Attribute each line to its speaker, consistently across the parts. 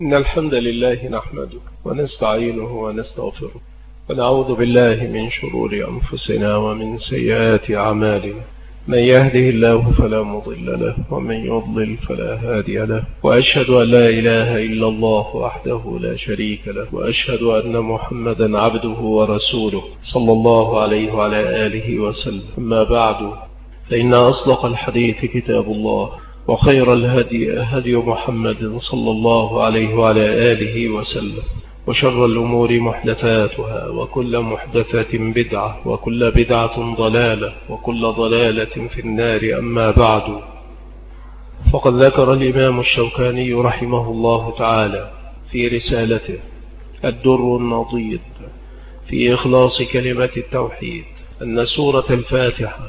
Speaker 1: إن الحمد لله نحمده ونستعينه ونستغفره ونعوذ بالله من شرور أنفسنا ومن سيئات أعمالنا. من يهده الله فلا مضل له ومن يضلل فلا هادي له، وأشهد أن لا إله إلا الله وحده لا شريك له، وأشهد أن محمدا عبده ورسوله صلى الله عليه وعلى آله وسلم. أما بعد، فإن أصدق الحديث كتاب الله، وخير الهدي هدي محمد صلى الله عليه وعلى آله وسلم، وشر الأمور محدثاتها، وكل محدثة بدعة، وكل بدعة ضلالة، وكل ضلالة في النار. أما بعد، فقد ذكر الإمام الشوكاني رحمه الله تعالى في رسالته الدر النضيد في إخلاص كلمة التوحيد أن سورة الفاتحة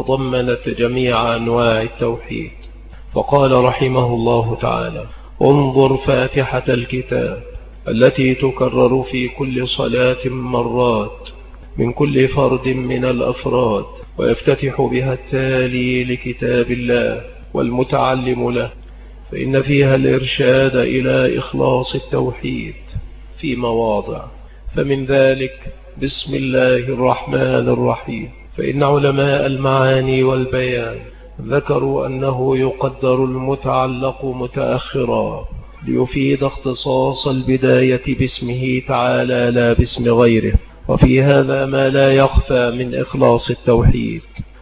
Speaker 1: تضمنت جميع أنواع التوحيد، فقال رحمه الله تعالى: انظر فاتحة الكتاب التي تكرر في كل صلاة مرات من كل فرد من الأفراد، ويفتتح بها التالي لكتاب الله والمتعلم له، فإن فيها الإرشاد إلى إخلاص التوحيد في مواضع. فمن ذلك بسم الله الرحمن الرحيم، فإن علماء المعاني والبيان ذكروا أنه يقدر المتعلق متأخرا ليفيد اختصاص البداية باسمه تعالى لا باسم غيره، وفي هذا ما لا يخفى من إخلاص التوحيد.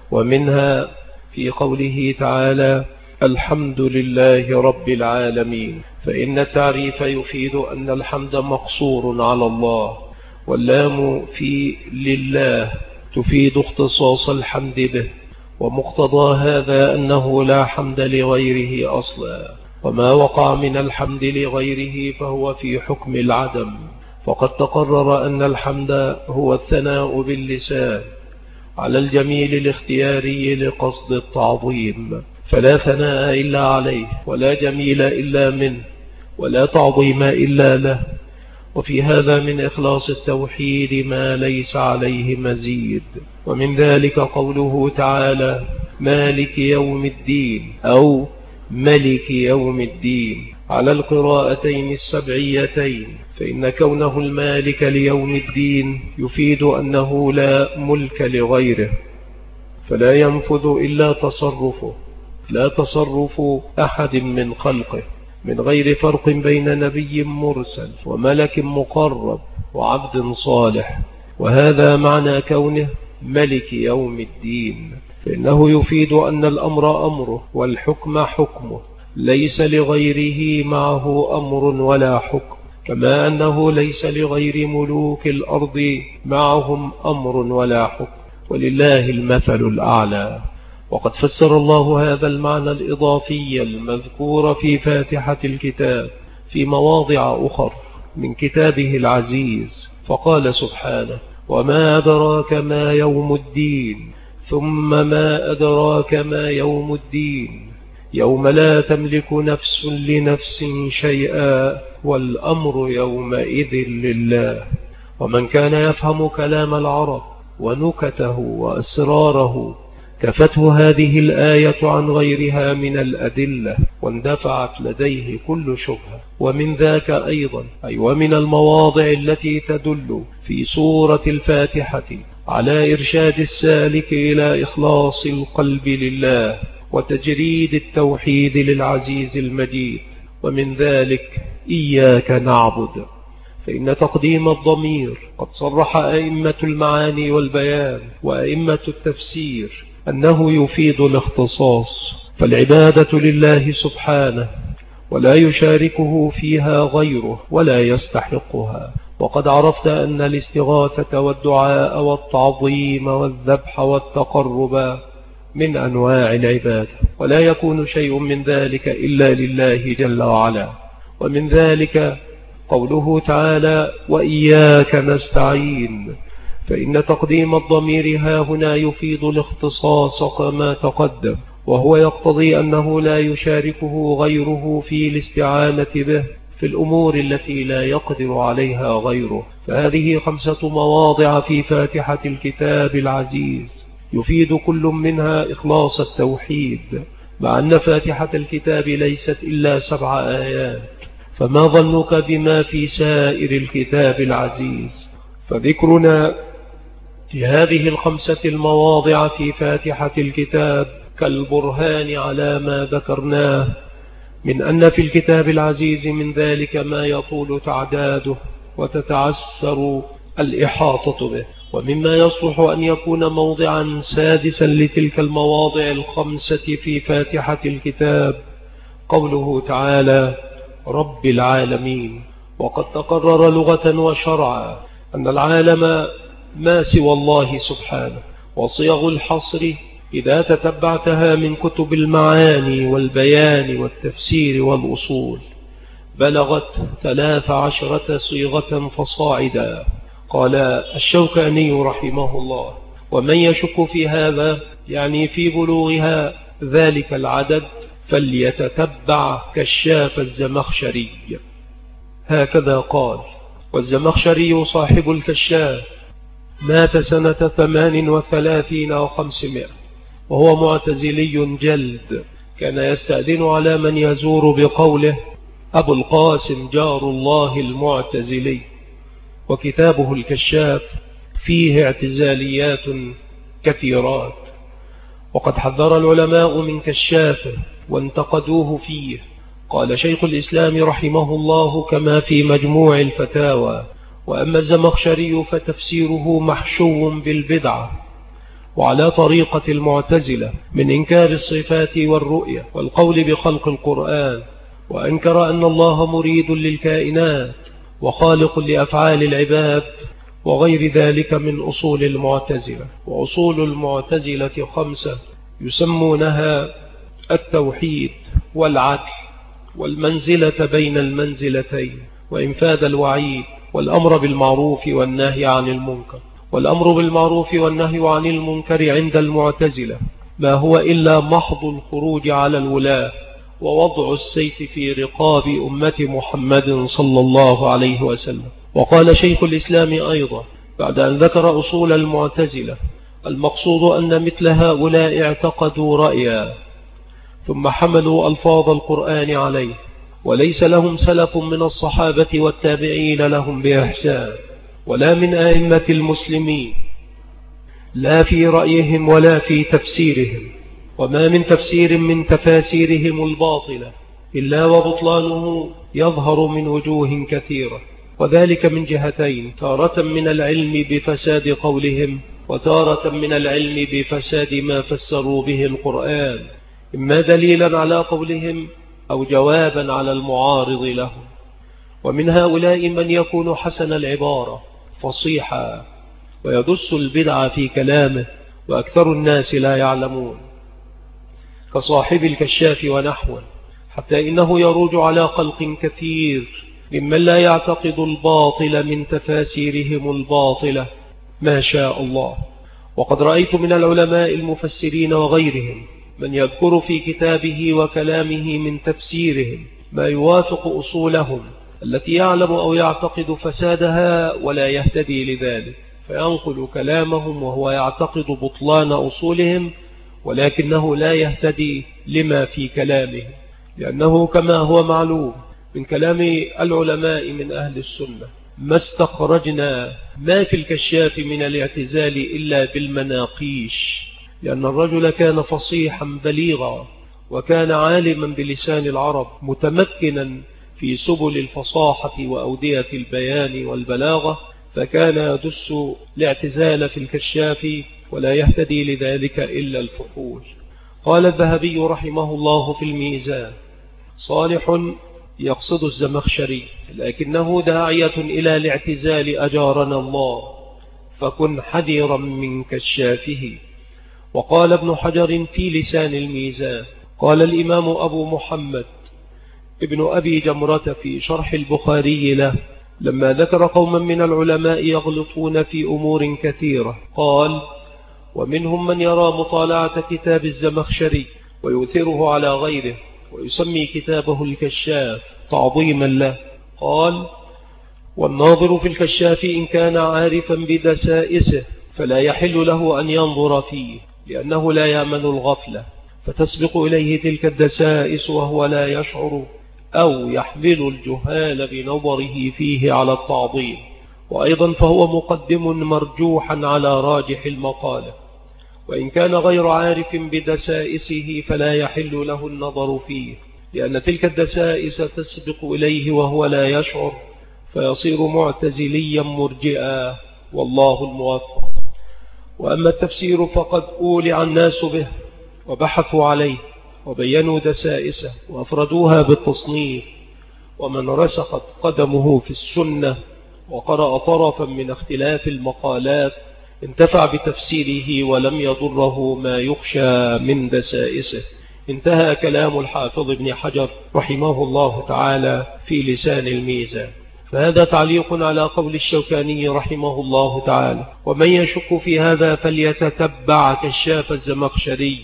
Speaker 1: ومنها في قوله تعالى: الحمد لله رب العالمين، فإن التعريف يفيد أن الحمد مقصور على الله، واللام في لله تفيد اختصاص الحمد به، ومقتضى هذا أنه لا حمد لغيره أصلا، وما وقع من الحمد لغيره فهو في حكم العدم. فقد تقرر أن الحمد هو الثناء باللسان على الجميل الاختياري لقصد التعظيم، فلا ثناء إلا عليه، ولا جميل إلا منه، ولا تعظيم إلا له. وفي هذا من إخلاص التوحيد ما ليس عليه مزيد. ومن ذلك قوله تعالى: مالك يوم الدين أو ملك يوم الدين على القراءتين السبعيتين، فإن كونه المالك ليوم الدين يفيد أنه لا ملك لغيره، فلا ينفذ إلا تصرفه، لا تصرف أحد من خلقه، من غير فرق بين نبي مرسل وملك مقرب وعبد صالح. وهذا معنى كونه ملك يوم الدين، فإنه يفيد أن الأمر أمره والحكم حكمه، ليس لغيره معه أمر ولا حكم، كما أنه ليس لغير ملوك الأرض معهم أمر ولا حكم، ولله المثل الأعلى. وقد فسر الله هذا المعنى الإضافي المذكور في فاتحة الكتاب في مواضع أخر من كتابه العزيز، فقال سبحانه: وما أدراك ما يوم الدين، ثم ما أدراك ما يوم الدين، يوم لا تملك نفس لنفس شيئا والأمر يومئذ لله. ومن كان يفهم كلام العرب ونكته وأسراره كفته هذه الآية عن غيرها من الأدلة، واندفعت لديه كل شبهة. ومن ذاك أيضا ومن المواضع التي تدل في سورة الفاتحة على إرشاد السالك إلى إخلاص القلب لله وتجريد التوحيد للعزيز المجيد. ومن ذلك إياك نعبد، فإن تقديم الضمير قد صرح أئمة المعاني والبيان وأئمة التفسير أنه يفيد الاختصاص، فالعبادة لله سبحانه ولا يشاركه فيها غيره ولا يستحقها. وقد عرفت أن الاستغاثة والدعاء والتعظيم والذبح والتقرب من أنواع العبادة، ولا يكون شيء من ذلك إلا لله جل وعلا. ومن ذلك قوله تعالى: وإياك نستعين، فإن تقديم الضمير ها هنا يفيد الاختصاص كما تقدم، وهو يقتضي أنه لا يشاركه غيره في الاستعانة به في الأمور التي لا يقدر عليها غيره. فهذه 5 مواضع في فاتحة الكتاب العزيز يفيد كل منها إخلاص التوحيد، مع أن فاتحة الكتاب ليست إلا 7 آيات، فما ظنك بما في سائر الكتاب العزيز؟ فذكرنا لهذه الخمسة المواضع في فاتحة الكتاب كالبرهان على ما ذكرناه من أن في الكتاب العزيز من ذلك ما يطول تعداده وتتعسر الإحاطة به، ومما يصلح أن يكون موضعا سادسا لتلك المواضع الخمسة في فاتحة الكتاب قوله تعالى رب العالمين. وقد تقرر لغة وشرعا أن العالم ما سوى الله سبحانه، وصيغ الحصر إذا تتبعتها من كتب المعاني والبيان والتفسير والأصول بلغت 13 صيغة فصاعدا. قال الشوكاني رحمه الله ومن يشك في هذا يعني في بلوغها ذلك العدد فليتتبع كشاف الزمخشري. هكذا قال. والزمخشري صاحب الكشاف مات سنة 38 و500 وهو معتزلي جلد، كان يستأذن على من يزور بقوله أبو القاسم جار الله المعتزلي. وكتابه الكشاف فيه اعتزاليات كثيرات، وقد حذر العلماء من كشافه وانتقدوه فيه. قال شيخ الإسلام رحمه الله كما في مجموع الفتاوى وأما الزمخشري فتفسيره محشو بالبدعة وعلى طريقة المعتزلة من إنكار الصفات والرؤية والقول بخلق القرآن، وأنكر أن الله مريد للكائنات وخالق لأفعال العباد وغير ذلك من أصول المعتزلة. وأصول المعتزلة 5 يسمونها التوحيد والعدل والمنزلة بين المنزلتين وإنفاذ الوعيد والأمر بالمعروف والنهي عن المنكر. والأمر بالمعروف والنهي عن المنكر عند المعتزلة ما هو إلا محض الخروج على الولاة ووضع السيف في رقاب أمة محمد صلى الله عليه وسلم. وقال شيخ الإسلام أيضا بعد أن ذكر أصول المعتزلة المقصود أن مثل هؤلاء اعتقدوا رأيا ثم حملوا ألفاظ القرآن عليه، وليس لهم سلف من الصحابة والتابعين لهم بإحسان ولا من أئمة المسلمين لا في رأيهم ولا في تفسيرهم، وما من تفسير من تفاسيرهم الباطلة إلا وبطلانه يظهر من وجوه كثيرة، وذلك من جهتين: تارة من العلم بفساد قولهم، وتارة من العلم بفساد ما فسروا به القرآن، إما دليلا على قولهم أو جوابا على المعارض لهم. ومن هؤلاء من يكون حسن العبارة فصيحا ويدس البدع في كلامه وأكثر الناس لا يعلمون، كصاحب الكشاف ونحوه، حتى إنه يروج على خلق كثير ممن لا يعتقد الباطل من تفاسيرهم الباطلة ما شاء الله. وقد رأيت من العلماء المفسرين وغيرهم من يذكر في كتابه وكلامه من تفسيرهم ما يوافق أصولهم التي يعلم أو يعتقد فسادها ولا يهتدي لذلك، فينقل كلامهم وهو يعتقد بطلان أصولهم ولكنه لا يهتدي لما في كلامهم، لأنه كما هو معلوم من كلام العلماء من أهل السنة ما استخرجنا ما في الكشاف من الاعتزال إلا بالمناقيش، لأن الرجل كان فصيحا بليغا وكان عالما بلسان العرب متمكنا في سبل الفصاحة وأودية البيان والبلاغة، فكان يدس الاعتزال في الكشاف ولا يهتدي لذلك إلا الفحول. قال الذهبي رحمه الله في الميزان: صالح يقصد الزمخشري لكنه داعية إلى الاعتزال أجارنا الله، فكن حذرا من كشافه. وقال ابن حجر في لسان الميزان: قال الإمام أبو محمد ابن أبي جمرة في شرح البخاري له لما ذكر قوما من العلماء يغلطون في أمور كثيرة، قال: ومنهم من يرى مطالعة كتاب الزمخشري ويؤثره على غيره ويسمي كتابه الكشاف تعظيما له. قال: والناظر في الكشاف إن كان عارفا بدسائسه فلا يحل له أن ينظر فيه، لأنه لا يأمن الغفلة فتسبق إليه تلك الدسائس وهو لا يشعر أو يحمل الجهال بنظره فيه على التعظيم. وأيضا فهو مقدم مرجوحا على راجح المقالة، وإن كان غير عارف بدسائسه فلا يحل له النظر فيه، لأن تلك الدسائس تسبق إليه وهو لا يشعر، فيصير معتزليا مرجئا، والله الموفق. وأما التفسير فقد أولع الناس به وبحثوا عليه وبينوا دسائسه وأفردوها بالتصنيف، ومن رسخت قدمه في السنة وقرأ طرفا من اختلاف المقالات انتفع بتفسيره ولم يضره ما يخشى من دسائسه. انتهى كلام الحافظ ابن حجر رحمه الله تعالى في لسان الميزان. فهذا تعليق على قول الشوكاني رحمه الله تعالى. ومن يشك في هذا فليتتبع كشاف الزمخشري،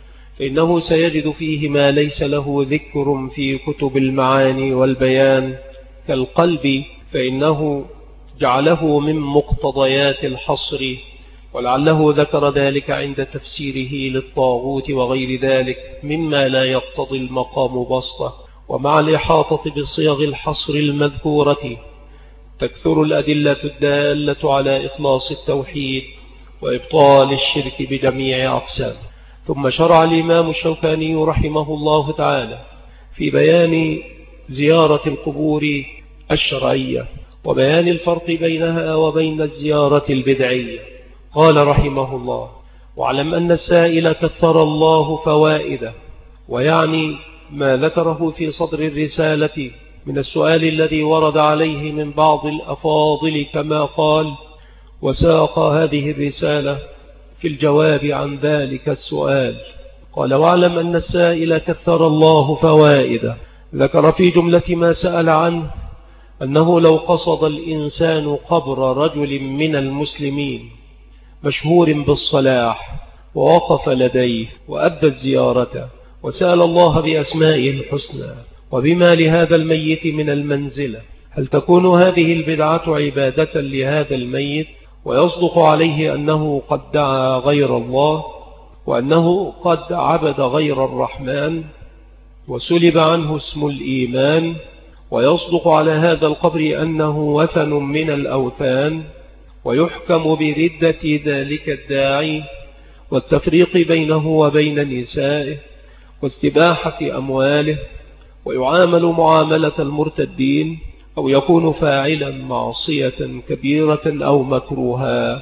Speaker 1: فإنه سيجد فيه ما ليس له ذكر في كتب المعاني والبيان، كالقلب فإنه جعله من مقتضيات الحصر، ولعله ذكر ذلك عند تفسيره للطاغوت وغير ذلك مما لا يقتضي المقام بسطة. ومع الإحاطة بصيغ الحصر المذكورة تكثر الأدلة الدالة على إخلاص التوحيد وإبطال الشرك بجميع أقسامه. ثم شرع الإمام الشوكاني رحمه الله تعالى في بيان زيارة القبور الشرعية وبيان الفرق بينها وبين الزيارة البدعية. قال رحمه الله: واعلم أن السائل كثر الله فوائده، ويعني ما ذكره في صدر الرسالة من السؤال الذي ورد عليه من بعض الأفاضل، كما قال: وساق هذه الرسالة في الجواب عن ذلك السؤال. قال: واعلم أن السائل كثر الله فوائده. ذكر في جملة ما سأل عنه أنه لو قصد الإنسان قبر رجل من المسلمين مشهور بالصلاح ووقف لديه وأدى الزيارة وسأل الله بأسمائه الحسنى وبما لهذا الميت من المنزلة، هل تكون هذه البدعة عبادة لهذا الميت؟ ويصدق عليه أنه قد دعا غير الله، وأنه قد عبد غير الرحمن وسلب عنه اسم الإيمان، ويصدق على هذا القبر أنه وثن من الأوثان، ويحكم بردة ذلك الداعي والتفريق بينه وبين نسائه واستباحة أمواله، ويعامل معاملة المرتدين، أو يكون فاعلا معصية كبيرة أو مكروها.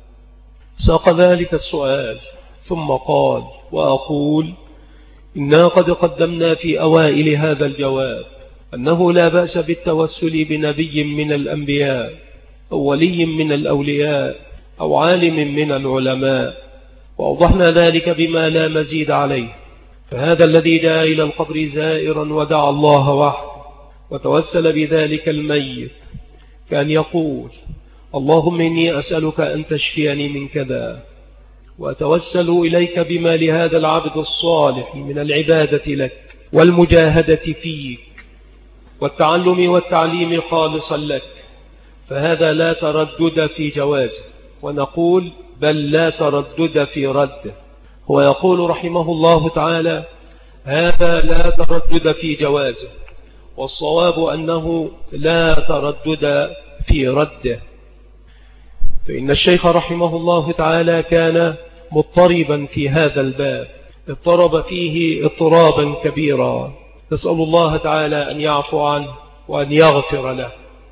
Speaker 1: ساق ذلك السؤال ثم قال: وأقول إنا قد قدمنا في أوائل هذا الجواب أنه لا بأس بالتوسل بنبي من الأنبياء أو ولي من الأولياء أو عالم من العلماء، وأوضحنا ذلك بما لا مزيد عليه. فهذا الذي جاء إلى القبر زائرا ودعا الله وحده وتوسل بذلك الميت كان يقول: اللهم إني أسألك أن تشفيني من كذا، وأتوسل إليك بما لهذا العبد الصالح من العبادة لك والمجاهدة فيك والتعلم والتعليم خالصا لك. فهذا لا تردد في جوازه، ونقول بل لا تردد في رده. هو يقول رحمه الله تعالى: هذا لا تردد في جوازه، والصواب أنه لا تردد في رده. فإن الشيخ رحمه الله تعالى كان مضطربا في هذا الباب، اضطرب فيه اضطرابا كبيرا، نسأل الله تعالى أن يعفو عنه وأن يغفر له.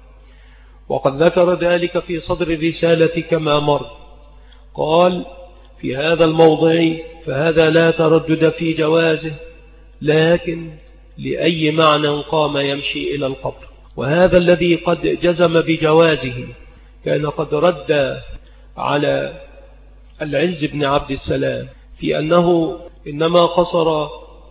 Speaker 1: وقد ذكر ذلك في صدر الرسالة كما مر. قال في هذا الموضع: فهذا لا تردد في جوازه، لكن لأي معنى قام يمشي إلى القبر. وهذا الذي قد جزم بجوازه كان قد رد على العز بن عبد السلام في أنه إنما قصر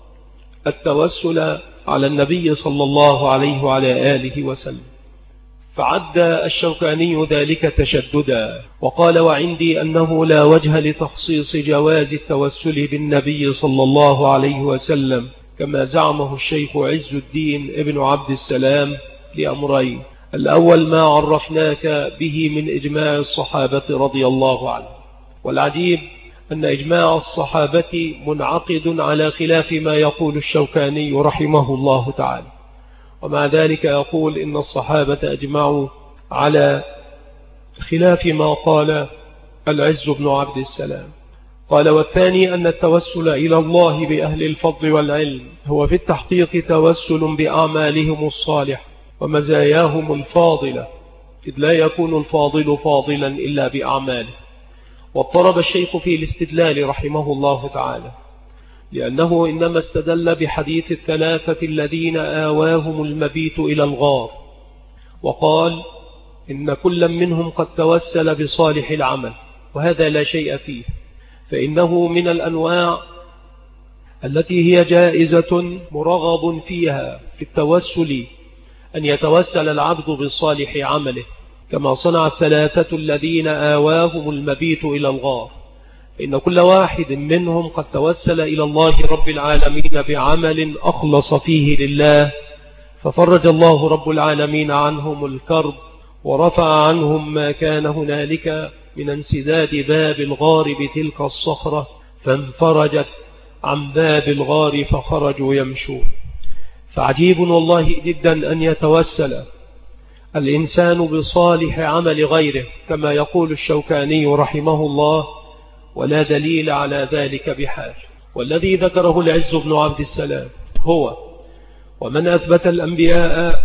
Speaker 1: التوسل على النبي صلى الله عليه وعلى آله وسلم، فعد الشوكاني ذلك تشددا، وقال: وعندي أنه لا وجه لتخصيص جواز التوسل بالنبي صلى الله عليه وسلم كما زعمه الشيخ عز الدين ابن عبد السلام لأمرين: الأول ما عرفناك به من إجماع الصحابة رضي الله عنه، والعجيب أن إجماع الصحابة منعقد على خلاف ما يقول الشوكاني رحمه الله تعالى. ومع ذلك يقول إن الصحابة أجمعوا على خلاف ما قال العز بن عبد السلام. قال: والثاني أن التوسل إلى الله بأهل الفضل والعلم هو في التحقيق توسل بأعمالهم الصالحة ومزاياهم الفاضلة، إذ لا يكون الفاضل فاضلا إلا بأعماله. واضطرب الشيخ في الاستدلال رحمه الله تعالى، لأنه إنما استدل بحديث الثلاثة الذين آواهم المبيت إلى الغار، وقال إن كل منهم قد توسل بصالح العمل، وهذا لا شيء فيه، فإنه من الأنواع التي هي جائزة مرغب فيها في التوسل أن يتوسل العبد بصالح عمله، كما صنع الثلاثة الذين آواهم المبيت إلى الغار، فإن كل واحد منهم قد توسل إلى الله رب العالمين بعمل أخلص فيه لله، ففرج الله رب العالمين عنهم الكرب ورفع عنهم ما كان هنالك من انسداد باب الغار بتلك الصخرة، فانفرجت عن باب الغار فخرجوا يمشون. فعجيب والله جدا أن يتوسل الإنسان بصالح عمل غيره، كما يقول الشوكاني رحمه الله: ولا دليل على ذلك بحال. والذي ذكره العز بن عبد السلام هو ومن أثبت الأنبياء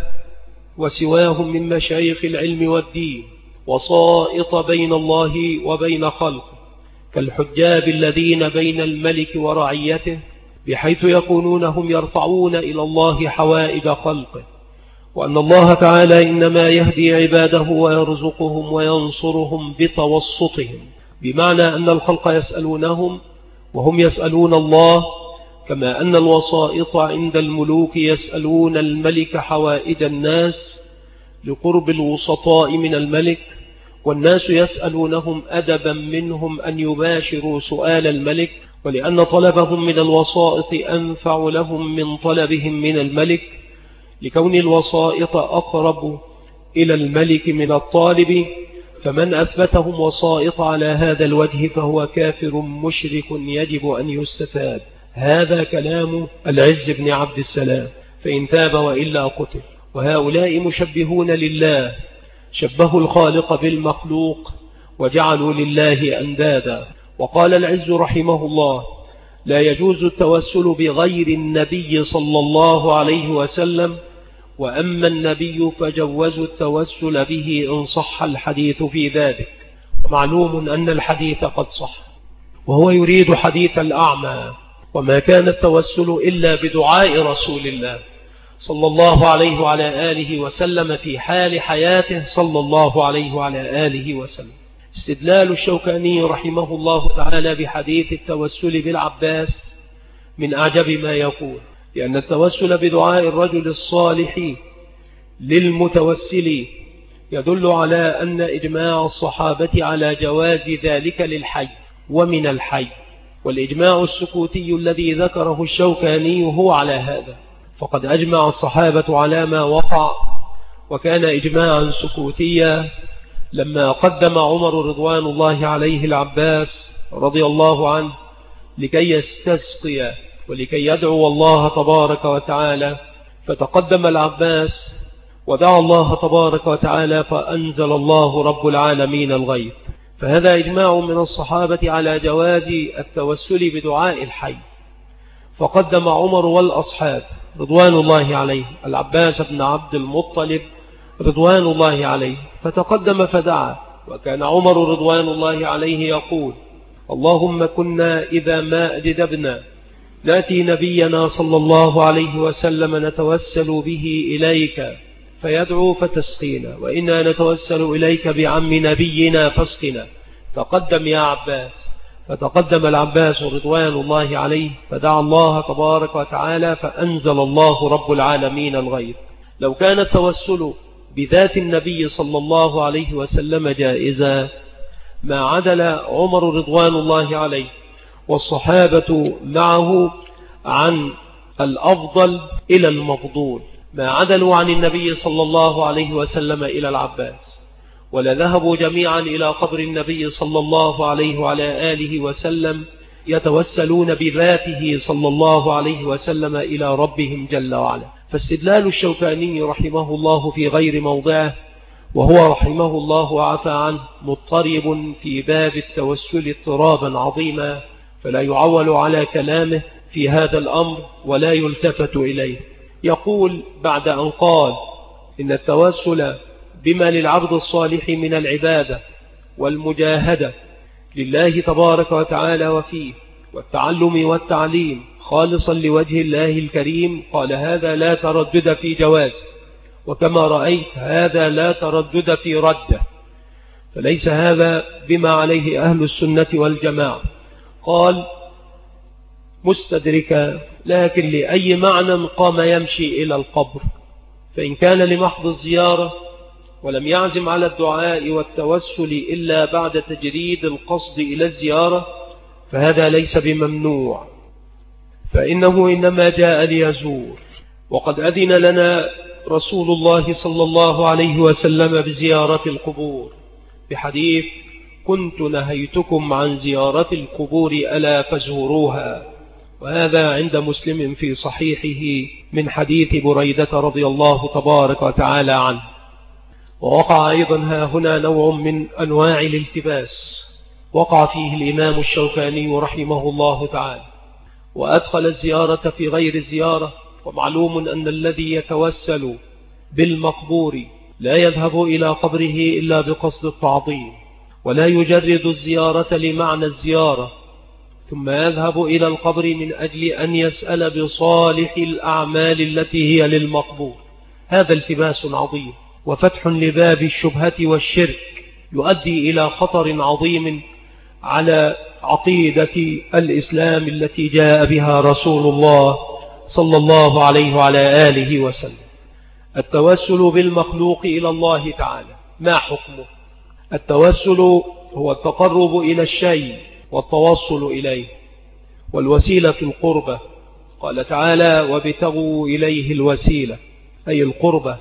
Speaker 1: وسواهم من مشايخ العلم والدين وسائط بين الله وبين خلقه، كالحجاب الذين بين الملك ورعيته، بحيث يكونون هم يرفعون إلى الله حوائج خلقه، وأن الله تعالى إنما يهدي عباده ويرزقهم وينصرهم بتوسطهم، بمعنى أن الخلق يسألونهم وهم يسألون الله، كما أن الوسائط عند الملوك يسألون الملك حوائج الناس لقرب الوسطاء من الملك، والناس يسألونهم أدبا منهم أن يباشروا سؤال الملك، ولأن طلبهم من الوسائط أنفع لهم من طلبهم من الملك، لكون الوسائط أقرب إلى الملك من الطالب. فمن أثبتهم وسائط على هذا الوجه فهو كافر مشرك يجب أن يستتاب. هذا كلام العز بن عبد السلام، فإن تاب وإلا قتل. وهؤلاء مشبهون لله، شبهوا الخالق بالمخلوق وجعلوا لله أندادا. وقال العز رحمه الله: لا يجوز التوسل بغير النبي صلى الله عليه وسلم، وأما النبي فجوزوا التوسل به إن صح الحديث في ذلك. معلوم أن الحديث قد صح، وهو يريد حديث الأعمى، وما كان التوسل إلا بدعاء رسول الله صلى الله عليه وعلى آله وسلم في حال حياته صلى الله عليه وعلى آله وسلم. استدلال الشوكاني رحمه الله تعالى بحديث التوسل بالعباس من أعجب ما يقول، لأن التوسل بدعاء الرجل الصالح للمتوسل يدل على أن إجماع الصحابة على جواز ذلك للحي ومن الحي، والإجماع السكوتي الذي ذكره الشوكاني هو على هذا، فقد أجمع الصحابة على ما وقع، وكان إجماعا سكوتيا لما قدم عمر رضوان الله عليه العباس رضي الله عنه لكي يستسقي ولكي يدعو الله تبارك وتعالى، فتقدم العباس ودعا الله تبارك وتعالى فأنزل الله رب العالمين الغيث. فهذا إجماع من الصحابة على جواز التوسل بدعاء الحي، فقدم عمر والأصحاب رضوان الله عليه العباس بن عبد المطلب رضوان الله عليه، فتقدم فدعا، وكان عمر رضوان الله عليه يقول: اللهم كنا إذا ما أجدبنا نأتي نبينا صلى الله عليه وسلم نتوسل به إليك فيدعو فتسقينا، وإنا نتوسل إليك بعم نبينا فاسقنا. تقدم يا عباس. فتقدم العباس رضوان الله عليه فدعا الله تبارك وتعالى فأنزل الله رب العالمين الغيث. لو كان التوسل بذات النبي صلى الله عليه وسلم جائزا ما عدل عمر رضوان الله عليه والصحابة معه عن الأفضل إلى المفضول، ما عدلوا عن النبي صلى الله عليه وسلم إلى العباس، ولا ذهبوا جميعا إلى قبر النبي صلى الله عليه وعلى آله وسلم يتوسلون بذاته صلى الله عليه وسلم إلى ربهم جل وعلا. فاستدلال الشوكاني رحمه الله في غير موضعه، وهو رحمه الله وعفى عنه مضطرب في باب التوسل اضطرابا عظيما، فلا يعول على كلامه في هذا الأمر ولا يلتفت إليه. يقول بعد أن قال إن التوسل بما للعبد الصالح من العبادة والمجاهدة لله تبارك وتعالى وفيه والتعلم والتعليم خالصا لوجه الله الكريم، قال هذا لا تردد في جواز، وكما رأيت هذا لا تردد في رده، فليس هذا بما عليه أهل السنة والجماعة. قال مستدركا لكن لأي معنى قام يمشي إلى القبر، فإن كان لمحض الزيارة ولم يعزم على الدعاء والتوسل إلا بعد تجريد القصد إلى الزيارة فهذا ليس بممنوع، فإنه إنما جاء ليزور، وقد أذن لنا رسول الله صلى الله عليه وسلم بزيارة القبور بحديث كنت نهيتكم عن زيارة القبور ألا فزوروها، وهذا عند مسلم في صحيحه من حديث بريدة رضي الله تبارك وتعالى عنه. ووقع أيضا ها هنا نوع من أنواع الالتباس وقع فيه الإمام الشوكاني رحمه الله تعالى، وأدخل الزيارة في غير الزيارة. ومعلوم أن الذي يتوسل بالمقبور لا يذهب إلى قبره إلا بقصد التعظيم، ولا يجرد الزيارة لمعنى الزيارة ثم يذهب إلى القبر من أجل أن يسأل بصالح الأعمال التي هي للمقبور. هذا التباس عظيم وفتح لباب الشبهة والشرك يؤدي إلى خطر عظيم على عقيدة الإسلام التي جاء بها رسول الله صلى الله عليه وعلى آله وسلم. التوسل بالمخلوق إلى الله تعالى ما حكمه؟ التوسل هو التقرب إلى الشيء والتوصل إليه، والوسيلة القربة. قال تعالى وابتغوا إليه الوسيلة أي القربة،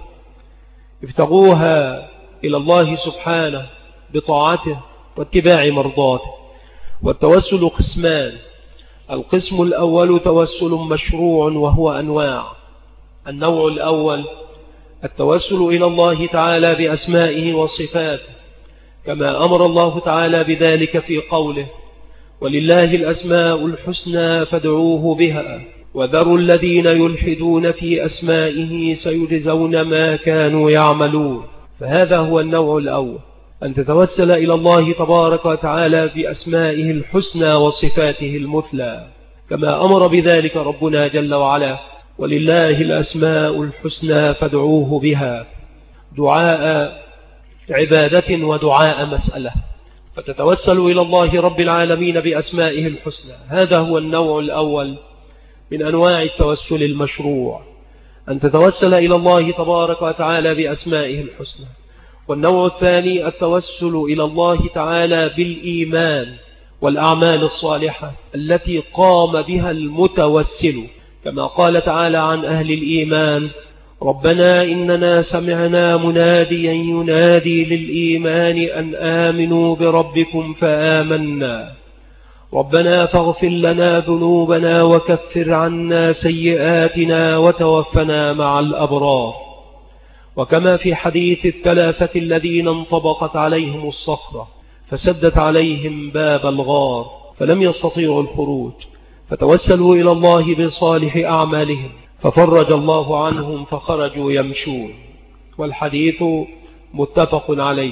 Speaker 1: ابتغوها إلى الله سبحانه بطاعته واتباع مرضاته. والتوسل قسمان، القسم الأول توسل مشروع وهو أنواع. النوع الأول التوسل إلى الله تعالى بأسمائه وصفاته، كما أمر الله تعالى بذلك في قوله ولله الأسماء الحسنى فادعوه بها وذروا الذين يلحدون في أسمائه سيجزون ما كانوا يعملون. فهذا هو النوع الأول، أن تتوسل إلى الله تبارك وتعالى بأسمائه الحسنى وصفاته المثلى، كما أمر بذلك ربنا جل وعلا ولله الأسماء الحسنى فادعوه بها، دعاء عبادة ودعاء مسألة، فتتوسل إلى الله رب العالمين بأسمائه الحسنى. هذا هو النوع الأول من أنواع التوسل المشروع، أن تتوسل إلى الله تبارك وتعالى بأسمائه الحسنى. والنوع الثاني التوسل إلى الله تعالى بالإيمان والأعمال الصالحة التي قام بها المتوسل، كما قال تعالى عن أهل الإيمان ربنا إننا سمعنا مناديا ينادي للإيمان أن آمنوا بربكم فآمنا ربنا فاغفر لنا ذنوبنا وكفر عنا سيئاتنا وتوفنا مع الأبرار. وكما في حديث الثلاثة الذين انطبقت عليهم الصخرة فسدت عليهم باب الغار فلم يستطيعوا الخروج، فتوسلوا إلى الله بصالح أعمالهم ففرج الله عنهم فخرجوا يمشون، والحديث متفق عليه.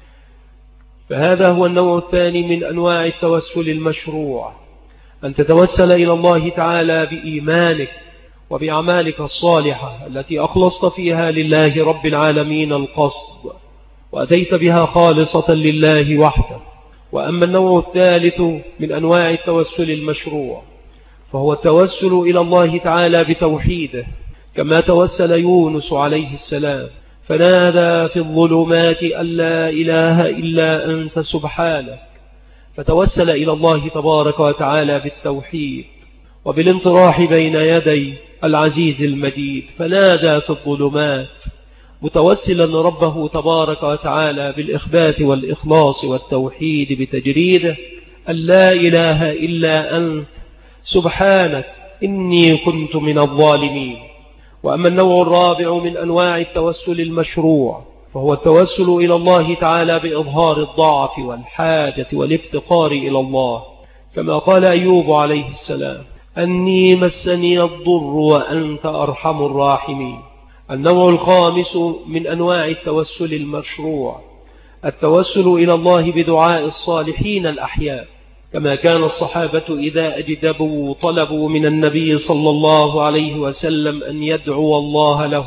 Speaker 1: فهذا هو النوع الثاني من أنواع التوسل المشروع، أن تتوسل إلى الله تعالى بإيمانك وبأعمالك الصالحة التي أخلصت فيها لله رب العالمين القصد وأتيت بها خالصة لله وحده. وأما النوع الثالث من أنواع التوسل المشروع فهو التوسل إلى الله تعالى بتوحيده، كما توسل يونس عليه السلام فنادى في الظلمات أن لا إله إلا أنت سبحانك، فتوسل إلى الله تبارك وتعالى بالتوحيد وبالانطراح بين يدي العزيز المجيد، فنادى في الظلمات متوسلا ربه تبارك وتعالى بالإخبات والإخلاص والتوحيد بتجريده أن لا إله إلا أنت سبحانك إني كنت من الظالمين. وأما النوع الرابع من أنواع التوسل المشروع فهو التوسل إلى الله تعالى بإظهار الضعف والحاجة والافتقار إلى الله، كما قال أيوب عليه السلام: أني مسني الضر وأنت أرحم الراحمين. النوع الخامس من أنواع التوسل المشروع التوسل إلى الله بدعاء الصالحين الأحياء، كما كان الصحابة إذا أجدبوا طلبوا من النبي صلى الله عليه وسلم أن يدعو الله له،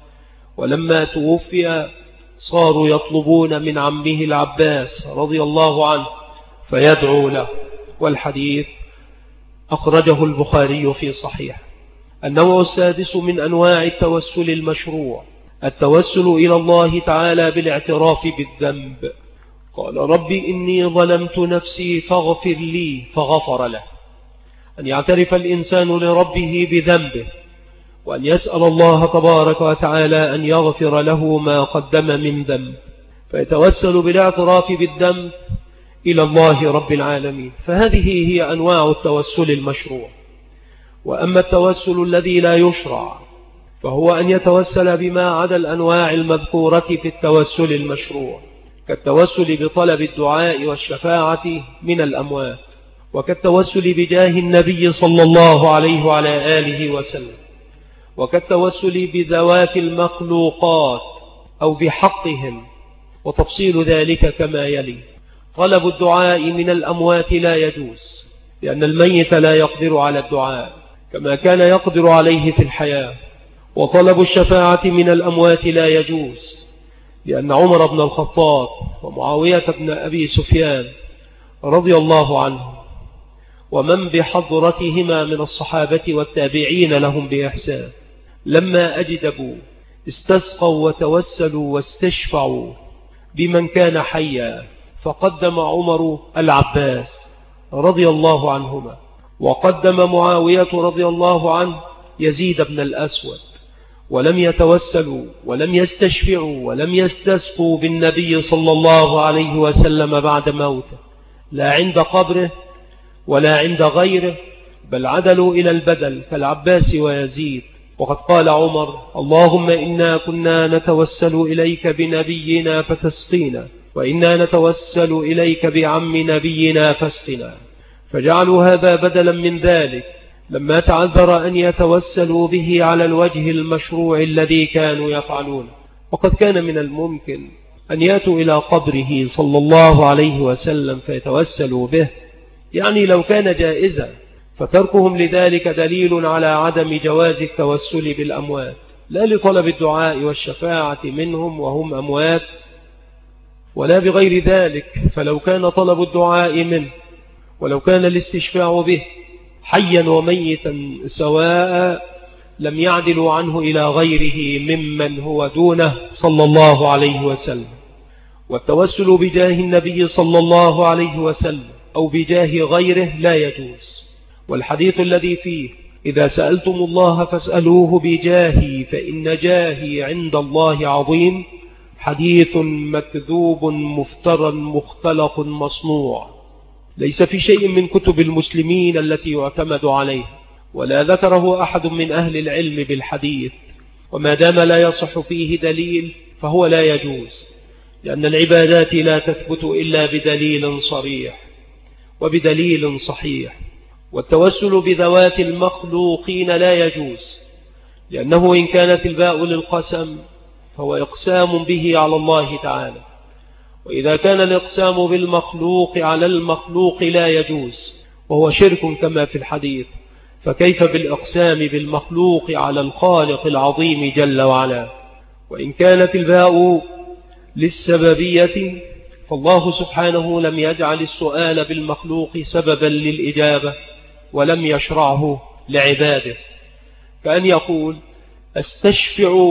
Speaker 1: ولما توفي صاروا يطلبون من عمه العباس رضي الله عنه فيدعو له، والحديث أخرجه البخاري في صحيح. النوع السادس من أنواع التوسل المشروع التوسل إلى الله تعالى بالاعتراف بالذنب. قال: رب إني ظلمت نفسي فاغفر لي، فغفر له. أن يعترف الإنسان لربه بذنبه، وأن يسأل الله تبارك وتعالى أن يغفر له ما قدم من ذنب، فيتوسل بالاعتراف بالذنب إلى الله رب العالمين. فهذه هي أنواع التوسل المشروع. وأما التوسل الذي لا يشرع فهو أن يتوسل بما عدا الأنواع المذكورة في التوسل المشروع، كالتوسل بطلب الدعاء والشفاعة من الأموات، وكالتوسل بجاه النبي صلى الله عليه وعلى آله وسلم، وكالتوسل بذوات المخلوقات أو بحقهم. وتفصيل ذلك كما يلي: طلب الدعاء من الأموات لا يجوز، لأن الميت لا يقدر على الدعاء كما كان يقدر عليه في الحياة. وطلب الشفاعة من الأموات لا يجوز، لأن عمر بن الخطاب ومعاوية بن أبي سفيان رضي الله عنه ومن بحضرتهما من الصحابة والتابعين لهم بإحسان لما أجدبوا استسقوا وتوسلوا واستشفعوا بمن كان حيا، فقدم عمر العباس رضي الله عنهما، وقدم معاوية رضي الله عنه يزيد بن الأسود، ولم يتوسلوا ولم يستشفعوا ولم يستسقوا بالنبي صلى الله عليه وسلم بعد موته، لا عند قبره ولا عند غيره، بل عدلوا إلى البدل كالعباس ويزيد. وقد قال عمر: اللهم إنا كنا نتوسل إليك بنبينا فتسقينا، وإنا نتوسل إليك بعم نبينا فاسقنا. فجعلوا هذا بدلا من ذلك لما تعذر أن يتوسلوا به على الوجه المشروع الذي كانوا يفعلون. وقد كان من الممكن أن يأتوا إلى قبره صلى الله عليه وسلم فيتوسلوا به، يعني لو كان جائزا، فتركهم لذلك دليل على عدم جواز التوسل بالأموات، لا لطلب الدعاء والشفاعة منهم وهم أموات ولا بغير ذلك. فلو كان طلب الدعاء منه ولو كان الاستشفاع به حيا وميتا سواء لم يعدلوا عنه إلى غيره ممن هو دونه صلى الله عليه وسلم. والتوسل بجاه النبي صلى الله عليه وسلم أو بجاه غيره لا يجوز. والحديث الذي فيه: إذا سألتم الله فاسألوه بجاهي فإن جاهي عند الله عظيم، حديث مكذوب مفترى مختلق مصنوع، ليس في شيء من كتب المسلمين التي يعتمد عليه، ولا ذكره أحد من أهل العلم بالحديث. وما دام لا يصح فيه دليل فهو لا يجوز، لأن العبادات لا تثبت إلا بدليل صريح وبدليل صحيح. والتوسل بذوات المخلوقين لا يجوز، لأنه إن كانت الباء للقسم فهو إقسام به على الله تعالى، وإذا كان الإقسام بالمخلوق على المخلوق لا يجوز وهو شرك كما في الحديث، فكيف بالإقسام بالمخلوق على الخالق العظيم جل وعلا؟ وإن كانت الباء للسببية فالله سبحانه لم يجعل السؤال بالمخلوق سببا للإجابة ولم يشرعه لعباده، كأن يقول: استشفع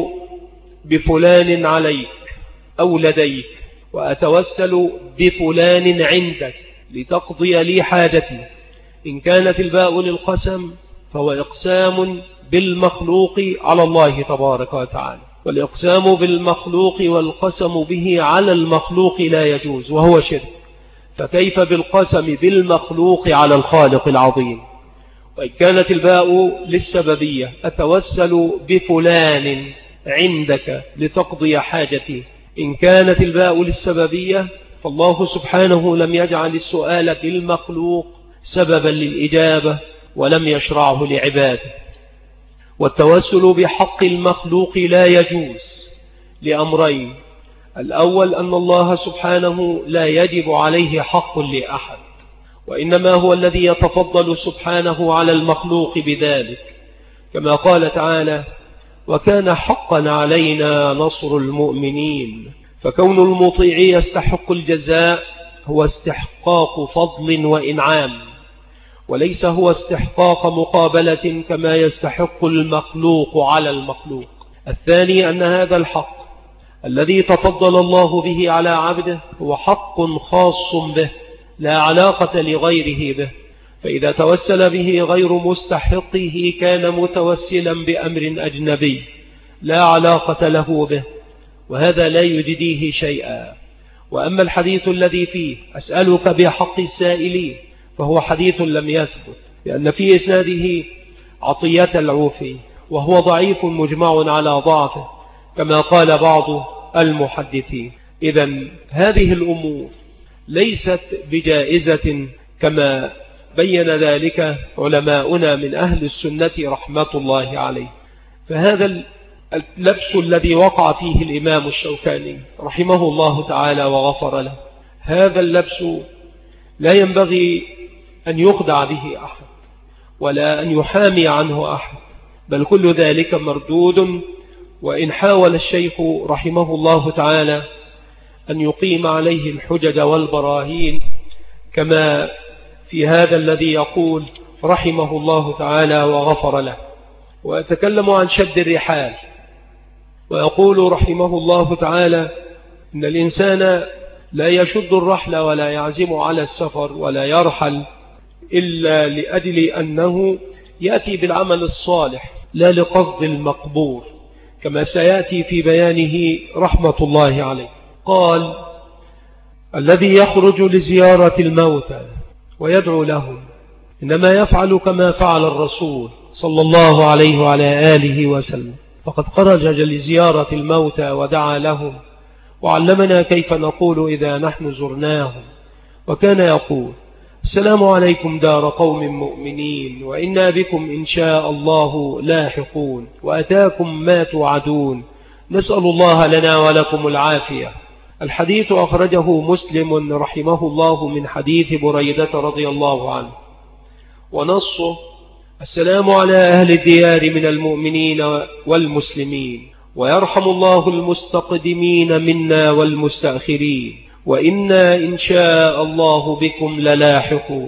Speaker 1: بفلان عليك أو لديك، وأتوسل بفلان عندك لتقضي لي حاجتي. إن كانت الباء للقسم فهو إقسام بالمخلوق على الله تبارك وتعالى، والإقسام بالمخلوق والقسم به على المخلوق لا يجوز وهو شرك، فكيف بالقسم بالمخلوق على الخالق العظيم؟ وإن كانت الباء للسببية أتوسل بفلان عندك لتقضي حاجتي، إن كانت الباء للسببية فالله سبحانه لم يجعل السؤال بالمخلوق سببا للإجابة ولم يشرعه لعباده. والتوسل بحق المخلوق لا يجوز لأمرين: الأول أن الله سبحانه لا يجب عليه حق لأحد، وإنما هو الذي يتفضل سبحانه على المخلوق بذلك، كما قال تعالى: وكان حقا علينا نصر المؤمنين. فكون المطيع يستحق الجزاء هو استحقاق فضل وإنعام، وليس هو استحقاق مقابلة كما يستحق المخلوق على المخلوق. الثاني أن هذا الحق الذي تفضل الله به على عبده هو حق خاص به لا علاقة لغيره به، فإذا توسل به غير مستحقه كان متوسلا بأمر أجنبي لا علاقة له به، وهذا لا يجديه شيئا. وأما الحديث الذي فيه أسألك بحق السائلين فهو حديث لم يثبت، لأن في إسناده عطية العوفي وهو ضعيف مجمع على ضعفه كما قال بعض المحدثين. إذن هذه الأمور ليست بجائزة كما بين ذلك علماؤنا من أهل السنة رحمة الله عليه. فهذا اللبس الذي وقع فيه الإمام الشوكاني رحمه الله تعالى وغفر له، هذا اللبس لا ينبغي أن يخدع به أحد ولا أن يحامي عنه أحد، بل كل ذلك مردود. وإن حاول الشيخ رحمه الله تعالى أن يقيم عليه الحجج والبراهين كما في هذا الذي يقول رحمه الله تعالى وغفر له، وأتكلم عن شد الرحال، ويقول رحمه الله تعالى إن الإنسان لا يشد الرحل ولا يعزم على السفر ولا يرحل إلا لأجل أنه يأتي بالعمل الصالح لا لقصد المقبور، كما سيأتي في بيانه رحمة الله عليه. قال: الذي يخرج لزيارة الموتى ويدعو لهم إنما يفعل كما فعل الرسول صلى الله عليه وعلى آله وسلم، فقد خرج لزيارة الموتى ودعا لهم وعلمنا كيف نقول إذا نحن زرناهم، وكان يقول: السلام عليكم دار قوم مؤمنين وإنا بكم إن شاء الله لاحقون، وأتاكم ما توعدون، نسأل الله لنا ولكم العافية. الحديث أخرجه مسلم رحمه الله من حديث بريدة رضي الله عنه، ونصه: السلام على أهل الديار من المؤمنين والمسلمين، ويرحم الله المستقدمين منا والمستأخرين، وإنا إن شاء الله بكم للاحقون.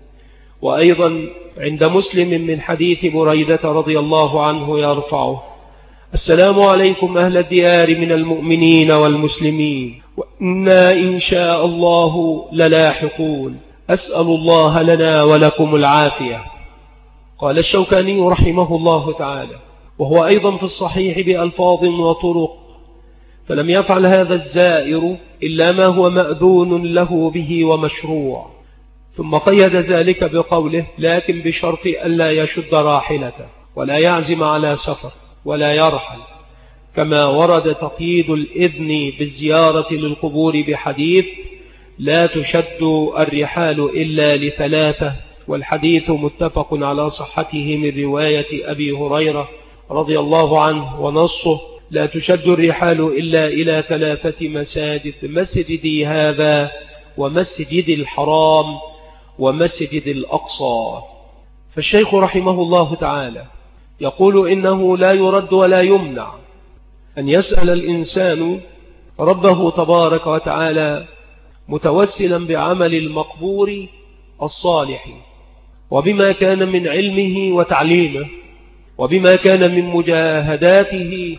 Speaker 1: وأيضا عند مسلم من حديث بريدة رضي الله عنه يرفعه: السلام عليكم أهل الديار من المؤمنين والمسلمين، وإنا إن شاء الله للاحقون، أسأل الله لنا ولكم العافية. قال الشوكاني رحمه الله تعالى، وهو أيضا في الصحيح بألفاظ وطرق: فلم يفعل هذا الزائر إلا ما هو مأذون له به ومشروع. ثم قيد ذلك بقوله: لكن بشرط ألا يشد راحلته ولا يعزم على سفر ولا يرحل، كما ورد تقييد الإذن بالزيارة للقبور بحديث: لا تشد الرحال إلا لثلاثة، والحديث متفق على صحته من رواية أبي هريرة رضي الله عنه، ونصه: لا تشد الرحال إلا إلى 3 مساجد: مسجدي هذا ومسجد الحرام ومسجد الأقصى. فالشيخ رحمه الله تعالى يقول إنه لا يرد ولا يمنع أن يسأل الإنسان ربه تبارك وتعالى متوسلا بعمل المقبور الصالح، وبما كان من علمه وتعليمه، وبما كان من مجاهداته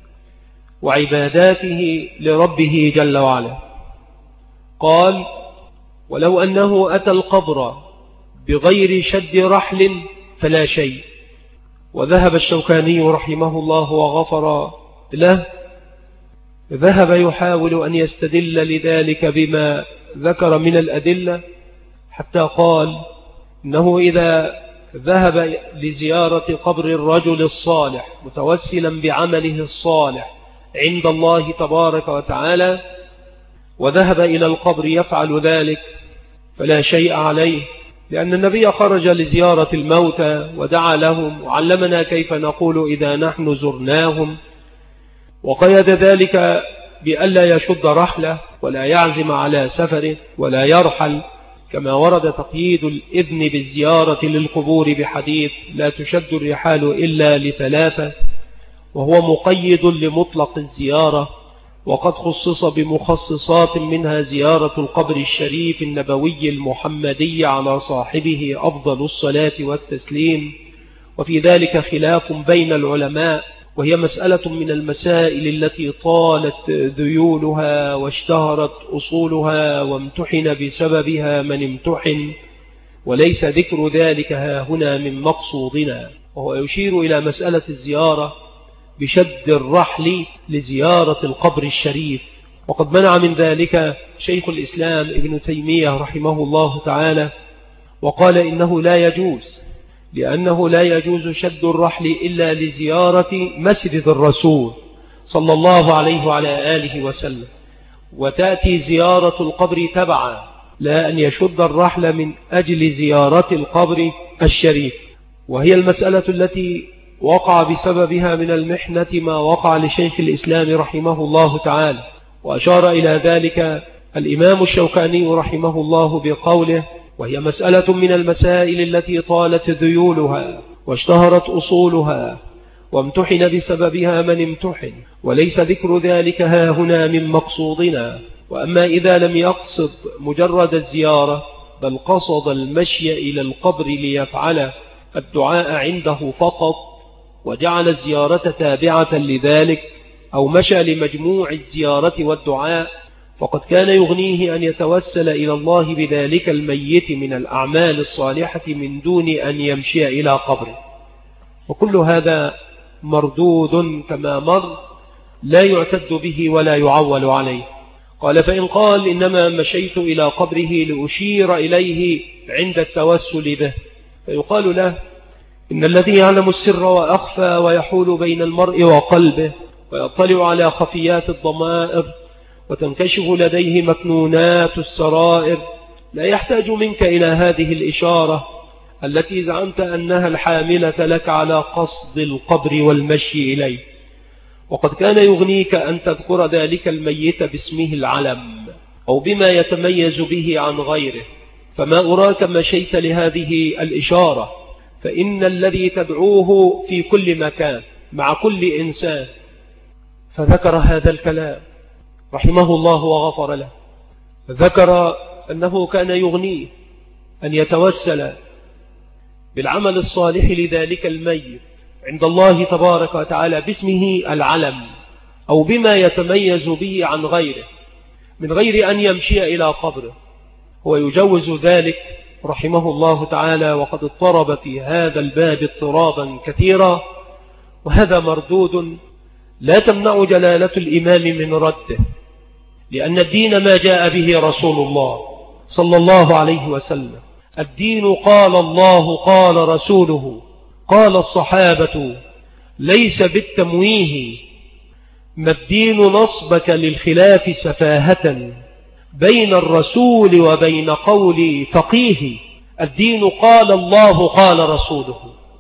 Speaker 1: وعباداته لربه جل وعلا. قال: ولو أنه أتى القبر بغير شد رحل فلا شيء. وذهب الشوكاني رحمه الله وغفر له، ذهب يحاول أن يستدل لذلك بما ذكر من الأدلة، حتى قال إنه إذا ذهب لزيارة قبر الرجل الصالح متوسلا بعمله الصالح عند الله تبارك وتعالى، وذهب إلى القبر يفعل ذلك، فلا شيء عليه، لأن النبي خرج لزيارة الموتى ودعا لهم وعلمنا كيف نقول إذا نحن زرناهم، وقيد ذلك بألا يشد رحله ولا يعزم على سفره ولا يرحل، كما ورد تقييد الإذن بالزيارة للقبور بحديث لا تشد الرحال إلا لثلاثة، وهو مقيد لمطلق الزيارة، وقد خصص بمخصصات منها زيارة القبر الشريف النبوي المحمدي على صاحبه أفضل الصلاة والتسليم، وفي ذلك خلاف بين العلماء، وهي مسألة من المسائل التي طالت ذيولها واشتهرت أصولها وامتحن بسببها من امتحن، وليس ذكر ذلك هنا من مقصودنا. وهو يشير إلى مسألة الزيارة بشد الرحل لزيارة القبر الشريف، وقد منع من ذلك شيخ الإسلام ابن تيمية رحمه الله تعالى، وقال إنه لا يجوز، لأنه لا يجوز شد الرحل إلا لزيارة مسجد الرسول صلى الله عليه وعلى آله وسلم، وتأتي زيارة القبر تبعا، لا أن يشد الرحل من أجل زيارة القبر الشريف. وهي المسألة التي وقع بسببها من المحنة ما وقع لشيخ الإسلام رحمه الله تعالى، وأشار إلى ذلك الإمام الشوكاني رحمه الله بقوله: وهي مسألة من المسائل التي طالت ذيولها واشتهرت أصولها وامتحن بسببها من امتحن، وليس ذكر ذلك هنا من مقصودنا. وأما إذا لم يقصد مجرد الزيارة بل قصد المشي إلى القبر ليفعل الدعاء عنده فقط، وجعل الزيارة تابعة لذلك، أو مشى لمجموع الزيارة والدعاء، فقد كان يغنيه أن يتوسل إلى الله بذلك الميت من الأعمال الصالحة من دون أن يمشي إلى قبره. وكل هذا مردود كما مر، لا يعتد به ولا يعول عليه. قال: فإن قال إنما مشيت إلى قبره لأشير إليه عند التوسل به، فيقال له: إن الذي يعلم السر وأخفى ويحول بين المرء وقلبه ويطلع على خفيات الضمائر وتنكشف لديه مكنونات السرائر لا يحتاج منك إلى هذه الإشارة التي زعمت أنها الحاملة لك على قصد القبر والمشي إليه، وقد كان يغنيك أن تذكر ذلك الميت باسمه العلم أو بما يتميز به عن غيره، فما أراك مشيت لهذه الإشارة، فإن الذي تدعوه في كل مكان مع كل إنسان. فذكر هذا الكلام رحمه الله وغفر له، ذكر أنه كان يغنيه أن يتوسل بالعمل الصالح لذلك الميت عند الله تبارك وتعالى باسمه العلم أو بما يتميز به عن غيره من غير أن يمشي إلى قبره. هو يجوز ذلك رحمه الله تعالى، وقد اضطرب في هذا الباب اضطرابا كثيرا، وهذا مردود لا تمنع جلالة الإمام من رده، لأن الدين ما جاء به رسول الله صلى الله عليه وسلم. الدين قال الله قال رسوله قال الصحابة، ليس بالتمويه. ما الدين نصبك للخلاف سفاهة بين الرسول وبين قول فقيه. الدين قال الله قال رسوله.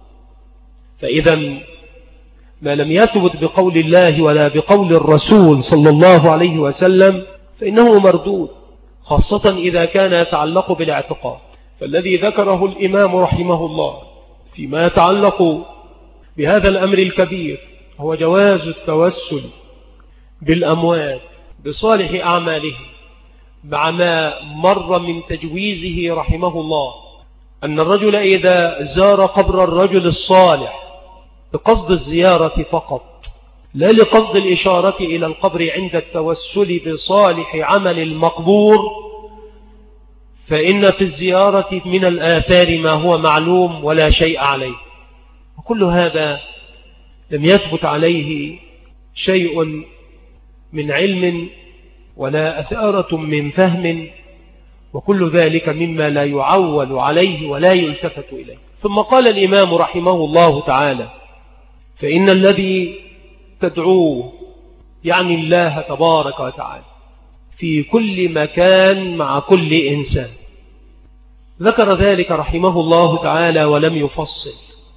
Speaker 1: فإذا ما لم يثبت بقول الله ولا بقول الرسول صلى الله عليه وسلم فإنه مردود، خاصة إذا كان يتعلق بالاعتقاد. فالذي ذكره الإمام رحمه الله فيما يتعلق بهذا الأمر الكبير هو جواز التوسل بالأموات بصالح أعمالهم، مع ما مر من تجويزه رحمه الله أن الرجل إذا زار قبر الرجل الصالح بقصد الزيارة فقط لا لقصد الإشارة إلى القبر عند التوسل بصالح عمل المقبور، فإن في الزيارة من الآثار ما هو معلوم ولا شيء عليه. وكل هذا لم يثبت عليه شيء من علم ولا أثارة من فهم، وكل ذلك مما لا يعول عليه ولا يلتفت إليه. ثم قال الإمام رحمه الله تعالى: فإن الذي تدعوه يعني الله تبارك وتعالى في كل مكان مع كل إنسان. ذكر ذلك رحمه الله تعالى ولم يفصل،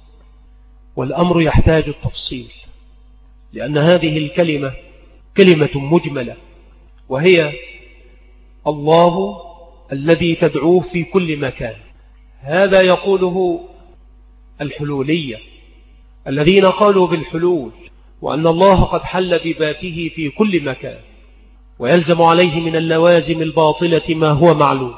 Speaker 1: والأمر يحتاج التفصيل، لأن هذه الكلمة كلمة مجملة، وهي الله الذي تدعوه في كل مكان. هذا يقوله الحلولية الذين قالوا بالحلول، وأن الله قد حل بذاته في كل مكان، ويلزم عليه من اللوازم الباطلة ما هو معلوم.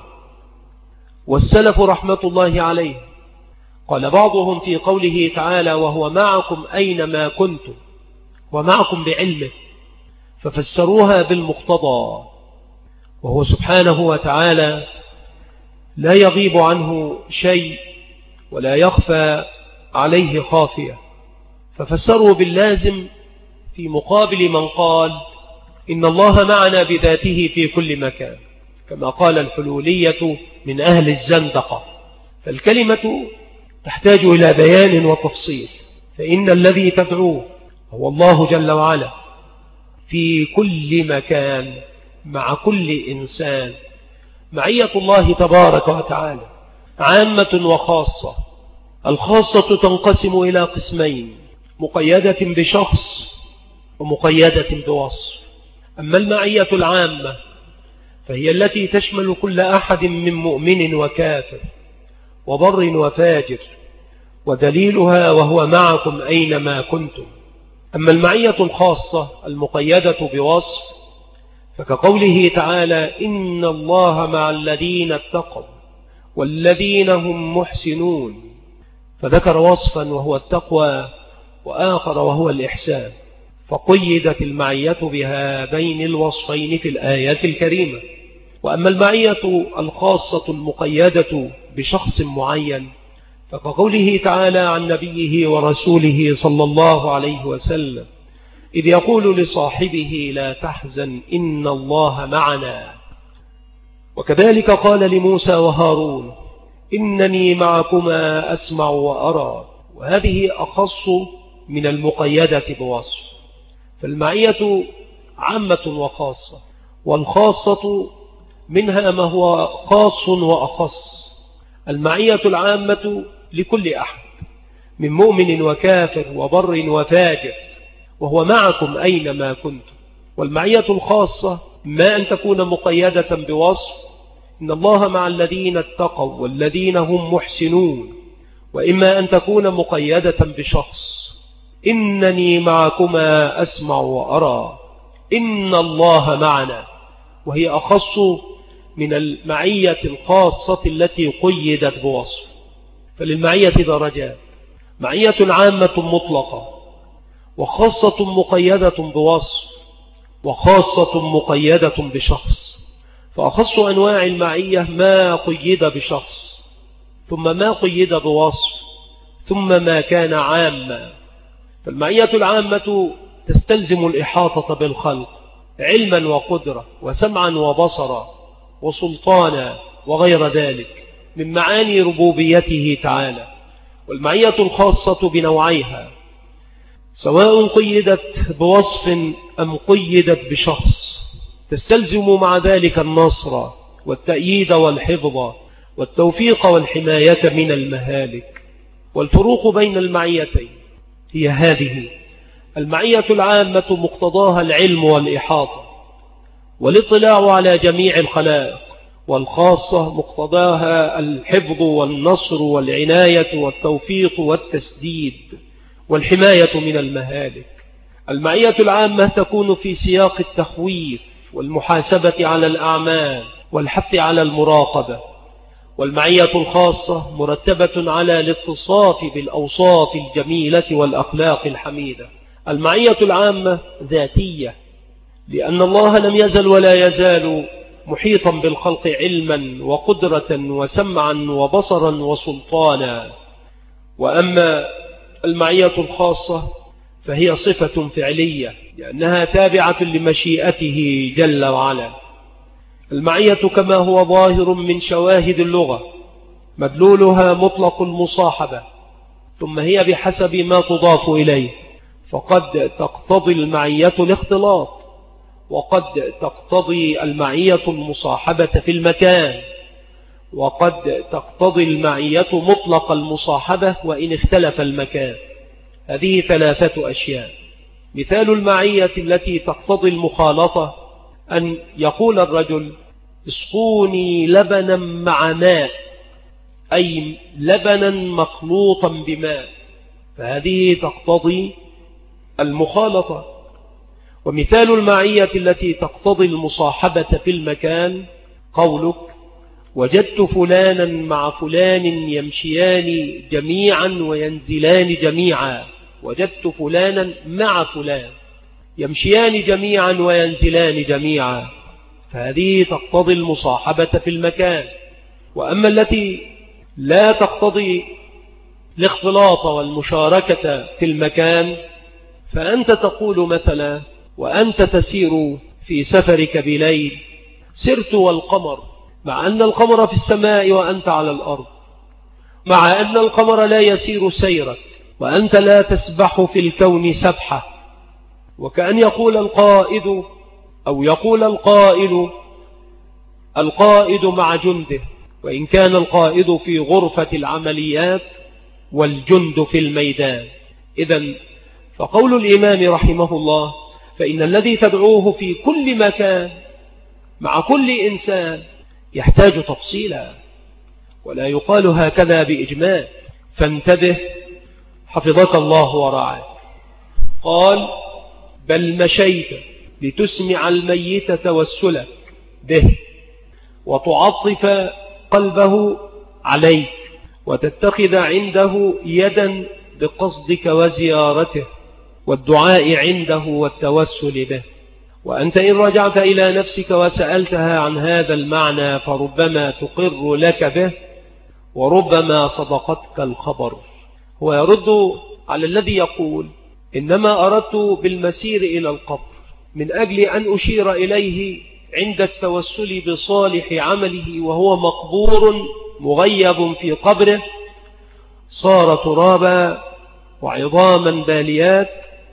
Speaker 1: والسلف رحمة الله عليه قال بعضهم في قوله تعالى: وهو معكم أينما كنتم، ومعكم بعلمه، ففسروها بالمقتضى، وهو سبحانه وتعالى لا يغيب عنه شيء ولا يخفى عليه خافية، ففسروا باللازم في مقابل من قال إن الله معنا بذاته في كل مكان، كما قال الحلولية من أهل الزندقة. فالكلمة تحتاج إلى بيان وتفصيل. فإن الذي تدعوه هو الله جل وعلا في كل مكان مع كل إنسان. معية الله تبارك وتعالى عامة وخاصة. الخاصة تنقسم إلى قسمين: مقيدة بشخص ومقيدة بوصف. أما المعية العامة فهي التي تشمل كل أحد من مؤمن وكافر وبر وفاجر، ودليلها وهو معكم أينما كنتم. أما المعية الخاصة المقيدة بوصف فكقوله تعالى: إن الله مع الذين اتقوا والذين هم محسنون، فذكر وصفا وهو التقوى وآخر وهو الإحسان، فقيدت المعية بهذين الوصفين في الآيات الكريمة. وأما المعية الخاصة المقيدة بشخص معين فكقوله تعالى عن نبيه ورسوله صلى الله عليه وسلم إذ يقول لصاحبه: لا تحزن إن الله معنا. وكذلك قال لموسى وهارون: إنني معكما أسمع وأرى. وهذه أخص من المقيدة بوصف. فالمعية عامة وخاصة، والخاصة منها ما هو خاص وأخص. المعية العامة لكل أحد من مؤمن وكافر وبر وفاجر، وهو معكم أينما كنتم. والمعية الخاصة ما أن تكون مقيدة بوصف: إن الله مع الذين اتقوا والذين هم محسنون، وإما أن تكون مقيدة بشخص: إنني معكما أسمع وأرى، إن الله معنا، وهي أخص من المعية الخاصة التي قيدت بوصف. فللمعية درجات: معية عامة مطلقة، وخاصة مقيدة بوصف، وخاصة مقيدة بشخص. فأخص أنواع المعية ما قيد بشخص، ثم ما قيد بوصف، ثم ما كان عاما. فالمعية العامة تستلزم الإحاطة بالخلق علما وقدرة وسمعا وبصرا وسلطانا وغير ذلك من معاني ربوبيته تعالى. والمعية الخاصة بنوعيها، سواء قيدت بوصف أم قيدت بشخص، تستلزم مع ذلك النصر والتأييد والحفظ والتوفيق والحماية من المهالك. والفروق بين المعيتين هي هذه: المعية العامة مقتضاها العلم والإحاطة والاطلاع على جميع الخلائق، والخاصة مقتضاها الحفظ والنصر والعناية والتوفيق والتسديد والحماية من المهالك. المعية العامة تكون في سياق التخويف والمحاسبة على الأعمال والحث على المراقبة، والمعية الخاصة مرتبة على الاتصاف بالأوصاف الجميلة والأخلاق الحميدة. المعية العامة ذاتية، لأن الله لم يزل ولا يزال محيطا بالخلق علما وقدرة وسمعا وبصرا وسلطانا. وأما المعية الخاصة فهي صفة فعلية، لأنها تابعة لمشيئته جل وعلا. المعية كما هو ظاهر من شواهد اللغة مدلولها مطلق المصاحبة، ثم هي بحسب ما تضاف إليه، فقد تقتضي المعية الاختلاط، وقد تقتضي المعية المصاحبة في المكان، وقد تقتضي المعية مطلق المصاحبة وإن اختلف المكان. هذه ثلاثة أشياء. مثال المعية التي تقتضي المخالطة أن يقول الرجل اسقوني لبنا مع ماء، أي لبنا مخلوطا بماء، فهذه تقتضي المخالطة. ومثال المعية التي تقتضي المصاحبة في المكان قولك وجدت فلانا مع فلان يمشيان جميعا وينزلان جميعا، وجدت فلانا مع فلان يمشيان جميعا وينزلان جميعا، فهذه تقتضي المصاحبة في المكان. وأما التي لا تقتضي الاختلاط والمشاركة في المكان، فأنت تقول مثلا وأنت تسير في سفرك بليل سرت والقمر، مع أن القمر في السماء وأنت على الأرض، مع أن القمر لا يسير سيرك وأنت لا تسبح في الكون سبحة. وكأن يقول القائد أو يقول القائد مع جنده، وإن كان القائد في غرفة العمليات والجند في الميدان. إذن فقول الإمام رحمه الله فإن الذي تدعوه في كل مكان مع كل إنسان يحتاج تفصيلا، ولا يقال هكذا بإجمال. فانتبه حفظك الله ورعاك. قال بل مشيت لتسمع الميت توسلك به وتعطف قلبه عليك وتتخذ عنده يدا بقصدك وزيارته والدعاء عنده والتوسل به. وأنت إن رجعت إلى نفسك وسألتها عن هذا المعنى فربما تقر لك به وربما صدقتك الخبر. هو يرد على الذي يقول إنما أردت بالمسير إلى القبر من أجل أن أشير إليه عند التوسل بصالح عمله وهو مقبور مغيب في قبره صار ترابا وعظاما باليات.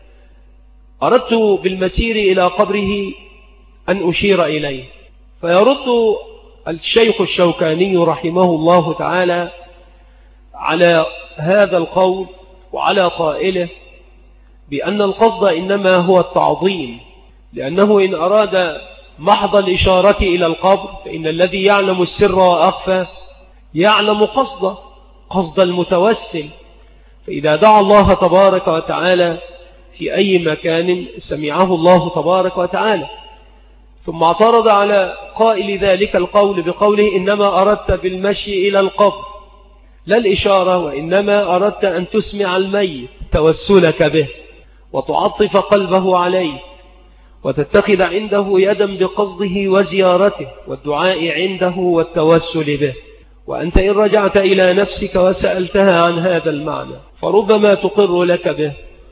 Speaker 1: أردت بالمسير إلى قبره أن أشير إليه. فيرد الشيخ الشوكاني رحمه الله تعالى على هذا القول وعلى قائله بأن القصد إنما هو التعظيم، لأنه إن أراد محض الإشارة إلى القبر فإن الذي يعلم السر وأخفى يعلم قصد المتوسل. فإذا دعا الله تبارك وتعالى في أي مكان سمعه الله تبارك وتعالى. ثم اعترض على قائل ذلك القول بقوله إنما أردت بالمشي إلى القبر لا الإشارة، وإنما أردت أن تسمع الميت توسلك به وتعطف قلبه عليه وتتخذ عنده يدا بقصده وزيارته والدعاء عنده والتوسل به. وأنت إن رجعت إلى نفسك وسألتها عن هذا المعنى فربما تقر لك به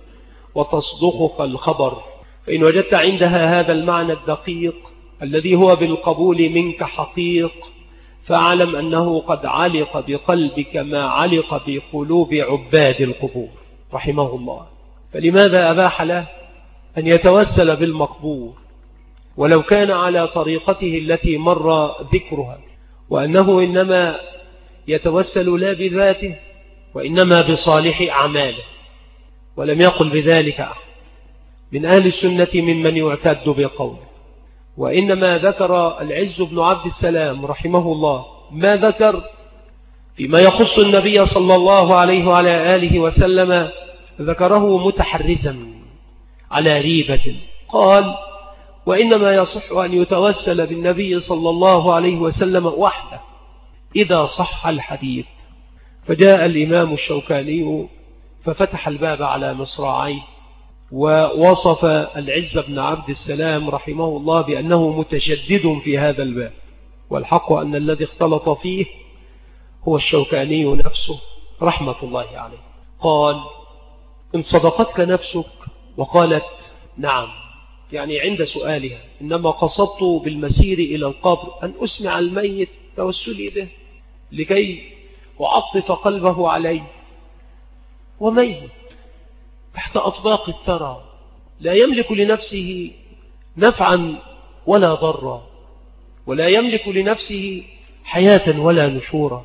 Speaker 1: وتصدقك الخبر. فإن وجدت عندها هذا المعنى الدقيق الذي هو بالقبول منك حقيق فاعلم أنه قد علق بقلبك ما علق بقلوب عباد القبور رحمه الله. فلماذا أباح له أن يتوسل بالمقبور ولو كان على طريقته التي مر ذكرها، وأنه إنما يتوسل لا بذاته وإنما بصالح أعماله؟ ولم يقل بذلك أحد من أهل السنة ممن يعتد بقوله، وإنما ذكر العز بن عبد السلام رحمه الله ما ذكر فيما يخص النبي صلى الله عليه وعلى آله وسلم، ذكره متحرزا على ريبة. قال وإنما يصح أن يتوسل بالنبي صلى الله عليه وسلم وحده إذا صح الحديث. فجاء الإمام الشوكاني ففتح الباب على مصراعيه ووصف العز بن عبد السلام رحمه الله بأنه متشدد في هذا الباب، والحق أن الذي اختلط فيه هو الشوكاني نفسه رحمة الله عليه. قال إن صدقتك نفسك وقالت نعم، يعني عند سؤالها إنما قصدت بالمسير إلى القبر أن أسمع الميت توسلي به لكي وعطف قلبه عليه وميت تحت أطباق الثرى، لا يملك لنفسه نفعا ولا ضرا، ولا يملك لنفسه حياة ولا نشورا،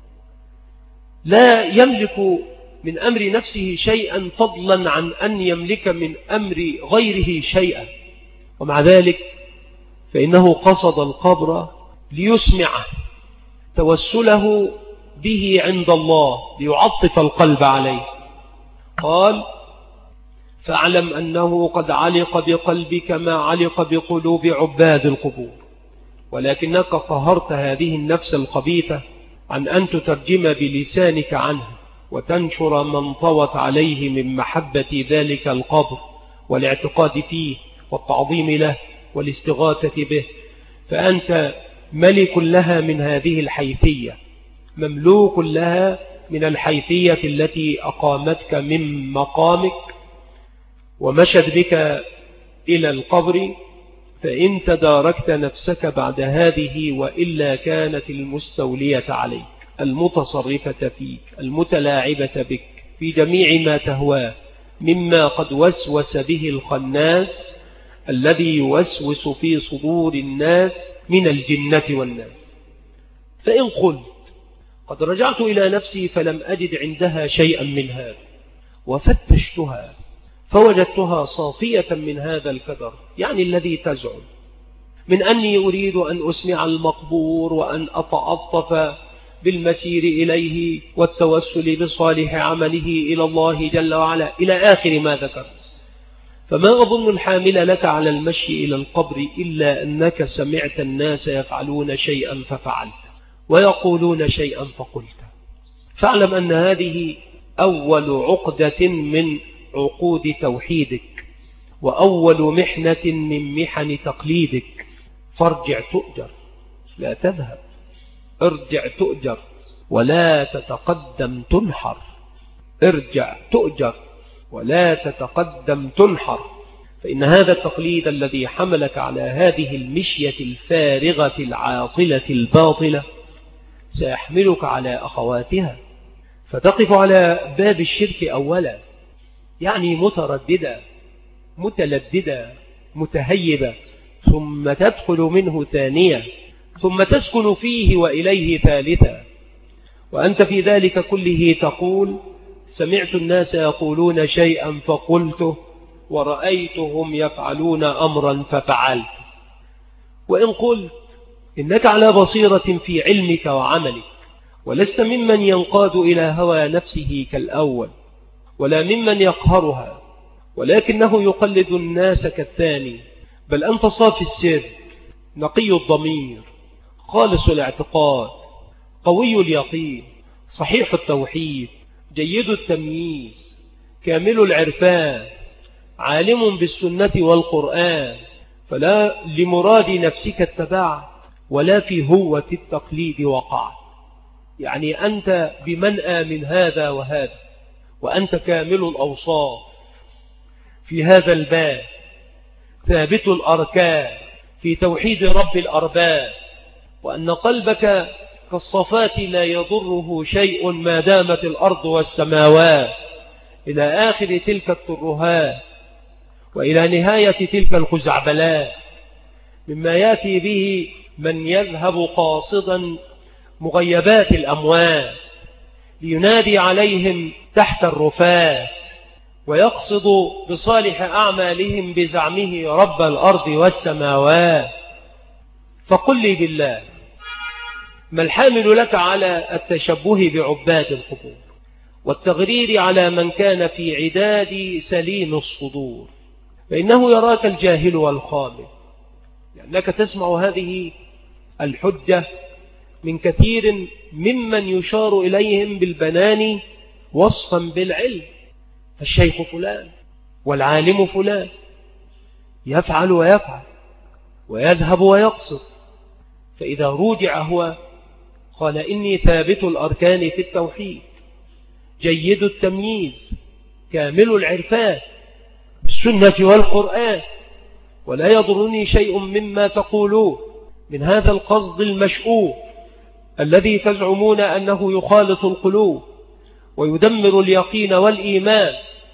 Speaker 1: لا يملك من أمر نفسه شيئا فضلا عن أن يملك من أمر غيره شيئا. ومع ذلك فإنه قصد القبر ليسمعه توسله به عند الله ليعطف القلب عليه. قال: فاعلم أنه قد علق بقلبك ما علق بقلوب عباد القبور، ولكنك قهرت هذه النفس الخبيثة عن أن تترجم بلسانك عنه وتنشر من طوت عليه من محبة ذلك القبر والاعتقاد فيه والتعظيم له والاستغاثة به، فأنت ملك لها من هذه الحيثية، مملوك لها من الحيثية التي أقامتك من مقامك ومشت بك إلى القبر. فإن تداركت نفسك بعد هذه وإلا كانت المستولية عليك المتصرفة فيك المتلاعبة بك في جميع ما تهواه مما قد وسوس به الخناس الذي يوسوس في صدور الناس من الجنة والناس. فإن قلت قد رجعت إلى نفسي فلم أجد عندها شيئا من هذا، وفتشتها فوجدتها صافية من هذا الكدر، يعني الذي تزعم من أني أريد أن أسمع المقبور وأن أتعطف بالمسير إليه والتوسل بصالح عمله إلى الله جل وعلا إلى آخر ما ذكرت. فما أظن الحامل لك على المشي إلى القبر إلا أنك سمعت الناس يفعلون شيئا ففعلت ويقولون شيئا فقلت. فاعلم أن هذه أول عقدة من عقود توحيدك وأول محنة من محن تقليدك، فارجع تؤجر لا تذهب، ارجع تؤجر ولا تتقدم تنحر، ارجع تؤجر ولا تتقدم تنحر. فإن هذا التقليد الذي حملك على هذه المشية الفارغة العاطلة الباطلة سيحملك على أخواتها، فتقف على باب الشرك أولا، يعني مترددة متلددة متهيبة، ثم تدخل منه ثانية، ثم تسكن فيه وإليه ثالثة، وأنت في ذلك كله تقول: سمعت الناس يقولون شيئا فقلته، ورأيتهم يفعلون أمرا ففعلت. وإن قلت إنك على بصيرة في علمك وعملك، ولست ممن ينقاد إلى هوى نفسه كالأول، ولا ممن يقهرها، ولكنه يقلد الناس كالثاني، بل أنت صافي السر، نقي الضمير، خالص الاعتقاد، قوي اليقين، صحيح التوحيد، جيد التمييز، كامل العرفان، عالم بالسنة والقرآن، فلا لمراد نفسك اتبعت ولا في هوة التقليد وقعت. يعني أنت بمنأى من هذا وهذا، وأنت كامل الأوصاف في هذا الباب، ثابت الأركان في توحيد رب الأرباب، وأن قلبك كالصفات لا يضره شيء ما دامت الأرض والسماوات، إلى آخر تلك الترهات وإلى نهاية تلك الخزعبلات، مما يأتي به من يذهب قاصدا مغيبات الأموات لينادي عليهم تحت الرفات، ويقصد بصالح أعمالهم بزعمه رب الأرض والسماوات. فقل لي بالله، ما الحامل لك على التشبه بعباد القبور والتغرير على من كان في عداد سليم الصدور؟ فإنه يراك الجاهل والخامل، لأنك تسمع هذه الحجة من كثير ممن يشار إليهم بالبنان وصفا بالعلم. الشيخ فلان والعالم فلان يفعل ويفعل ويذهب ويقصد، فإذا رجع هو قال: إني ثابت الأركان في التوحيد، جيد التمييز، كامل العرفان بالسنة والقرآن، ولا يضرني شيء مما تقولون من هذا القصد المشؤوم الذي تزعمون أنه يخالط القلوب ويدمر اليقين والإيمان.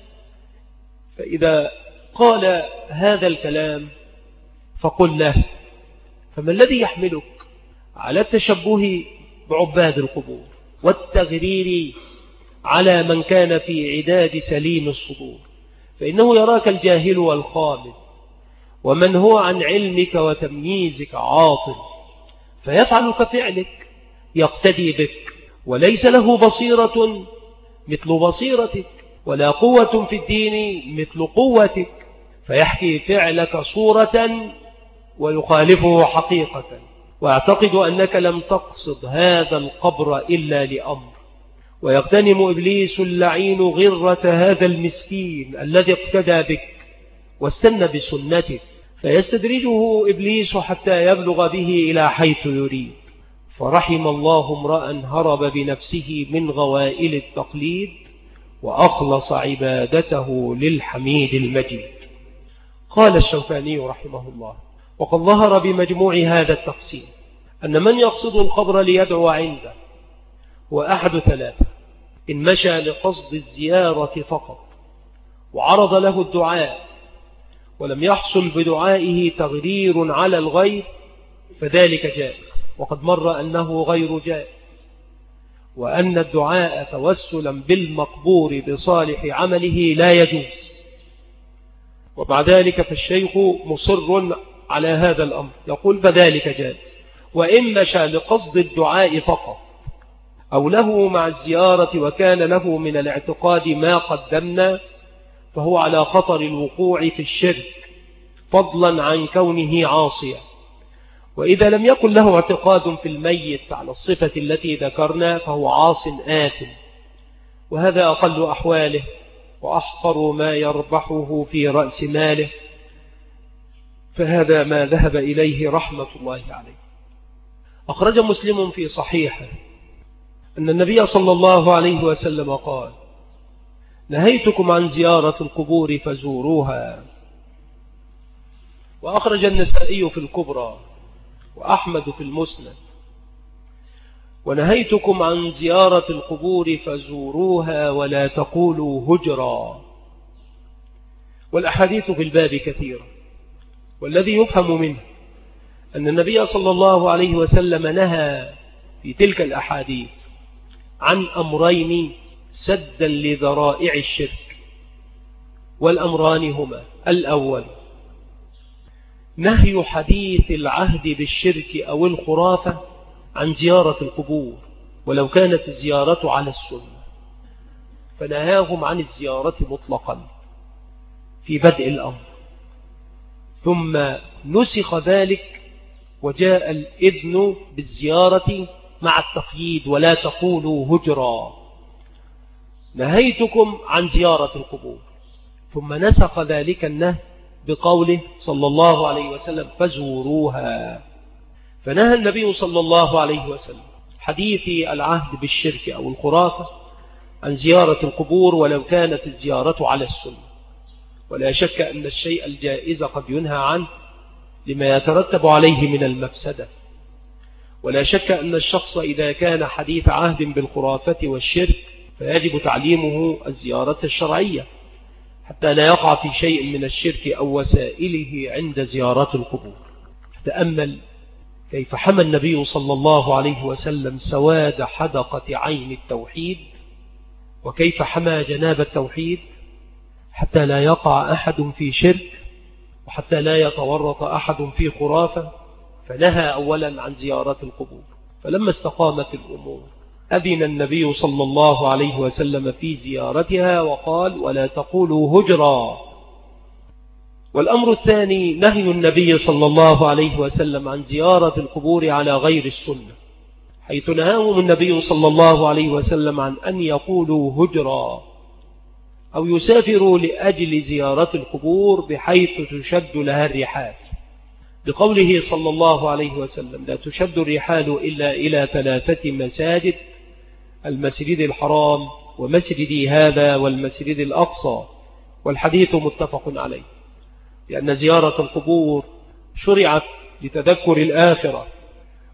Speaker 1: فإذا قال هذا الكلام فقل له: فما الذي يحملك على التشبه بعباد القبور والتغرير على من كان في عداد سليم الصدور؟ فإنه يراك الجاهل والخامل، ومن هو عن علمك وتمييزك عاطل، فيفعل كفعلك، يقتدي بك، وليس له بصيرة مثل بصيرتك، ولا قوة في الدين مثل قوتك، فيحكي فعلك صورة ويخالفه حقيقة، ويعتقد أنك لم تقصد هذا القبر إلا لأمر. ويغتنم إبليس اللعين غرة هذا المسكين الذي اقتدى بك واستنى بسنتك، فيستدرجه إبليس حتى يبلغ به إلى حيث يريد. فرحم الله امرأ هرب بنفسه من غوائل التقليد وأخلص عبادته للحميد المجيد. قال الشوكاني رحمه الله: وقد ظهر بمجموع هذا التقسيم أن من يقصد القبر ليدعو عنده هو أحد ثلاثة: إن مشى لقصد الزيارة فقط وعرض له الدعاء ولم يحصل بدعائه تغرير على الغير فذلك جائز، وقد مر أنه غير جائز، وأن الدعاء توسلا بالمقبور بصالح عمله لا يجوز. ومع ذلك فالشيخ مصر على هذا الأمر، يقول: فذلك جائز. وإن مشى لقصد الدعاء فقط أو له مع الزيارة وكان له من الاعتقاد ما قدمنا فهو على خطر الوقوع في الشرك، فضلا عن كونه عاصيا. وإذا لم يكن له اعتقاد في الميت على الصفة التي ذكرنا فهو عاص آثم، وهذا أقل أحواله وأحقر ما يربحه في رأس ماله. فهذا ما ذهب إليه رحمة الله عليه. أخرج مسلم في صحيحه أن النبي صلى الله عليه وسلم قال: نهيتكم عن زيارة القبور فزوروها. وأخرج النسائي في الكبرى وأحمد في المسند: ونهيتكم عن زيارة القبور فزوروها ولا تقولوا هجرا. والأحاديث في الباب كثيرة، والذي يفهم منه أن النبي صلى الله عليه وسلم نهى في تلك الأحاديث عن أمرين سدا لذرائع الشرك، والأمران هما: الأول نهي حديث العهد بالشرك أو الخرافة عن زيارة القبور ولو كانت الزيارة على السنة، فنهاهم عن الزيارة مطلقا في بدء الأمر، ثم نسخ ذلك وجاء الإذن بالزيارة مع التقييد: ولا تقولوا هجرا. نهيتكم عن زيارة القبور، ثم نسخ ذلك النهي بقوله صلى الله عليه وسلم: فزوروها. فنهى النبي صلى الله عليه وسلم حديث العهد بالشرك أو الخرافة عن زيارة القبور ولو كانت الزيارة على السنة. ولا شك أن الشيء الجائز قد ينهى عنه لما يترتب عليه من المفسدة. ولا شك أن الشخص إذا كان حديث عهد بالخرافة والشرك فيجب تعليمه الزيارة الشرعية حتى لا يقع في شيء من الشرك أو وسائله عند زيارات القبور. تأمل كيف حمى النبي صلى الله عليه وسلم سواد حدقة عين التوحيد، وكيف حمى جناب التوحيد حتى لا يقع أحد في شرك، وحتى لا يتورط أحد في خرافة. فنهى أولا عن زيارة القبور، فلما استقامت الأمور أذن النبي صلى الله عليه وسلم في زيارتها وقال: ولا تقولوا هجرا. والأمر الثاني نهي النبي صلى الله عليه وسلم عن زيارة القبور على غير السنة، حيث نهاهم النبي صلى الله عليه وسلم عن أن يقولوا هجرا أو يسافروا لأجل زيارة القبور بحيث تشد لها الرحال، بقوله صلى الله عليه وسلم: لا تشد الرحال إلا إلى 3 مساجد: المسجد الحرام ومسجدي هذا والمسجد الأقصى. والحديث متفق عليه، لأن زيارة القبور شرعت لتذكر الآخرة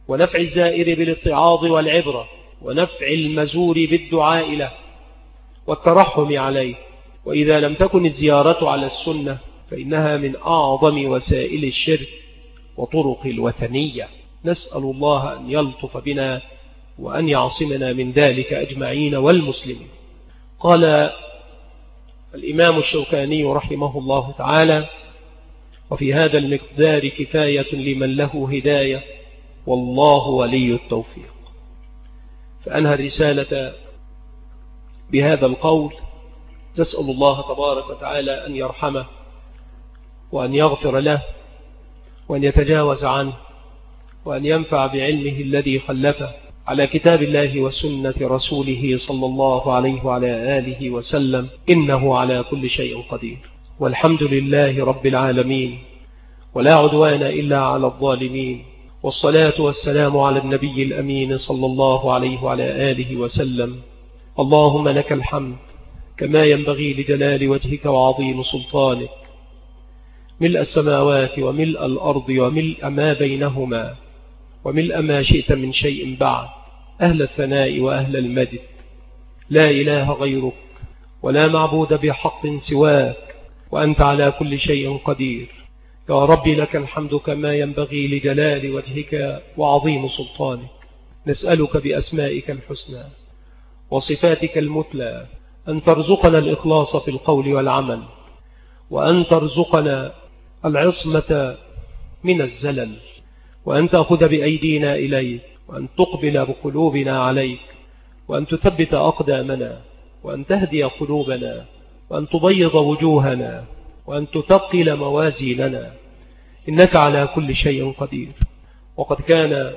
Speaker 1: ونفع الزائر بالاتعاظ والعبرة، ونفع المزور بالدعاء له والترحم عليه. وإذا لم تكن الزيارة على السنة فإنها من أعظم وسائل الشرك وطرق الوثنية. نسأل الله أن يلطف بنا وأن يعصمنا من ذلك أجمعين والمسلمين. قال الإمام الشوكاني رحمه الله تعالى: وفي هذا المقدار كفاية لمن له هداية، والله ولي التوفيق. فأنهى الرسالة بهذا القول: تسأل الله تبارك وتعالى أن يرحمه وأن يغفر له وأن يتجاوز عنه وأن ينفع بعلمه الذي خلفه على كتاب الله وسنة رسوله صلى الله عليه وعلى آله وسلم، إنه على كل شيء قدير. والحمد لله رب العالمين، ولا عدوان إلا على الظالمين، والصلاة والسلام على النبي الأمين صلى الله عليه وعلى آله وسلم. اللهم لك الحمد كما ينبغي لجلال وجهك وعظيم سلطانك، ملء السماوات وملء الأرض وملء ما بينهما وملء ما شئت من شيء بعد، أهل الثناء وأهل المجد، لا إله غيرك ولا معبود بحق سواك، وأنت على كل شيء قدير. يا ربي لك الحمد كما ينبغي لجلال وجهك وعظيم سلطانك. نسألك بأسمائك الحسنى وصفاتك المثلى أن ترزقنا الإخلاص في القول والعمل، وأن ترزقنا العصمة من الزلل، وأن تأخذ بأيدينا إليك، وأن تقبل بقلوبنا عليك، وأن تثبت أقدامنا، وأن تهدي قلوبنا، وأن تبيض وجوهنا، وأن تثقل موازيننا، إنك على كل شيء قدير. وقد كان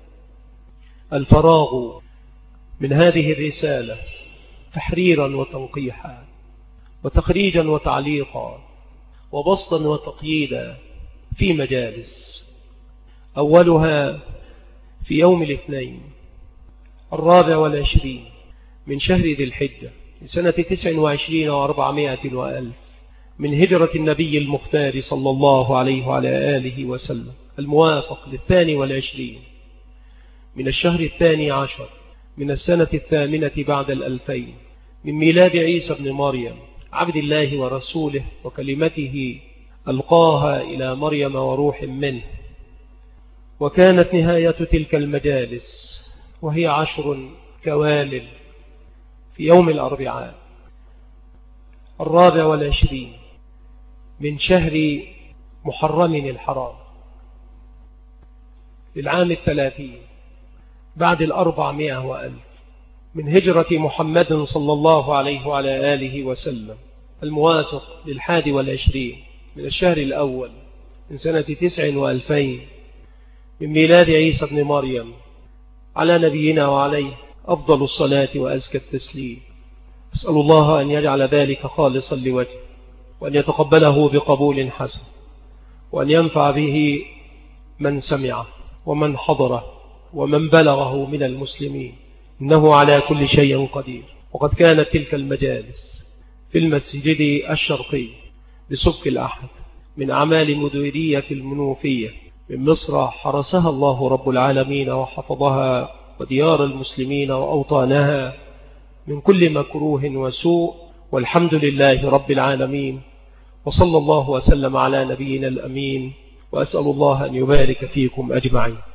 Speaker 1: الفراغ من هذه الرسالة تحريرا وتنقيحا وتخريجا وتعليقا وبسطا وتقييدا في مجالس، أولها في يوم الاثنين 24 من شهر ذي الحجة لسنة 29 و400 وألف من هجرة النبي المختار صلى الله عليه وعلى آله وسلم، الموافق 22 من الشهر 12 من السنة 8 بعد 2000 من ميلاد عيسى بن مريم عبد الله ورسوله وكلمته ألقاها إلى مريم وروح منه. وكانت نهاية تلك المجالس وهي 10 كوامل في يوم الأربعاء 24 من شهر محرم الحرام للعام 30 بعد 400 وألف من هجرة محمد صلى الله عليه وعلى آله وسلم، الموافق 21 من الشهر الأول من سنة 9 و2000 من ميلاد عيسى بن مريم على نبينا وعليه أفضل الصلاة وأزكى التسليم. أسأل الله أن يجعل ذلك خالصا لوجهه، وأن يتقبله بقبول حسن، وأن ينفع به من سمعه ومن حضره ومن بلغه من المسلمين، إنه على كل شيء قدير. وقد كانت تلك المجالس في المسجد الشرقي بسبك الأحد من أعمال مديرية المنوفية من مصر، حرسها الله رب العالمين وحفظها، وديار المسلمين وأوطانها من كل مكروه وسوء، والحمد لله رب العالمين. وصلى الله وسلم على نبينا الأمين، وأسأل الله أن يبارك فيكم أجمعين.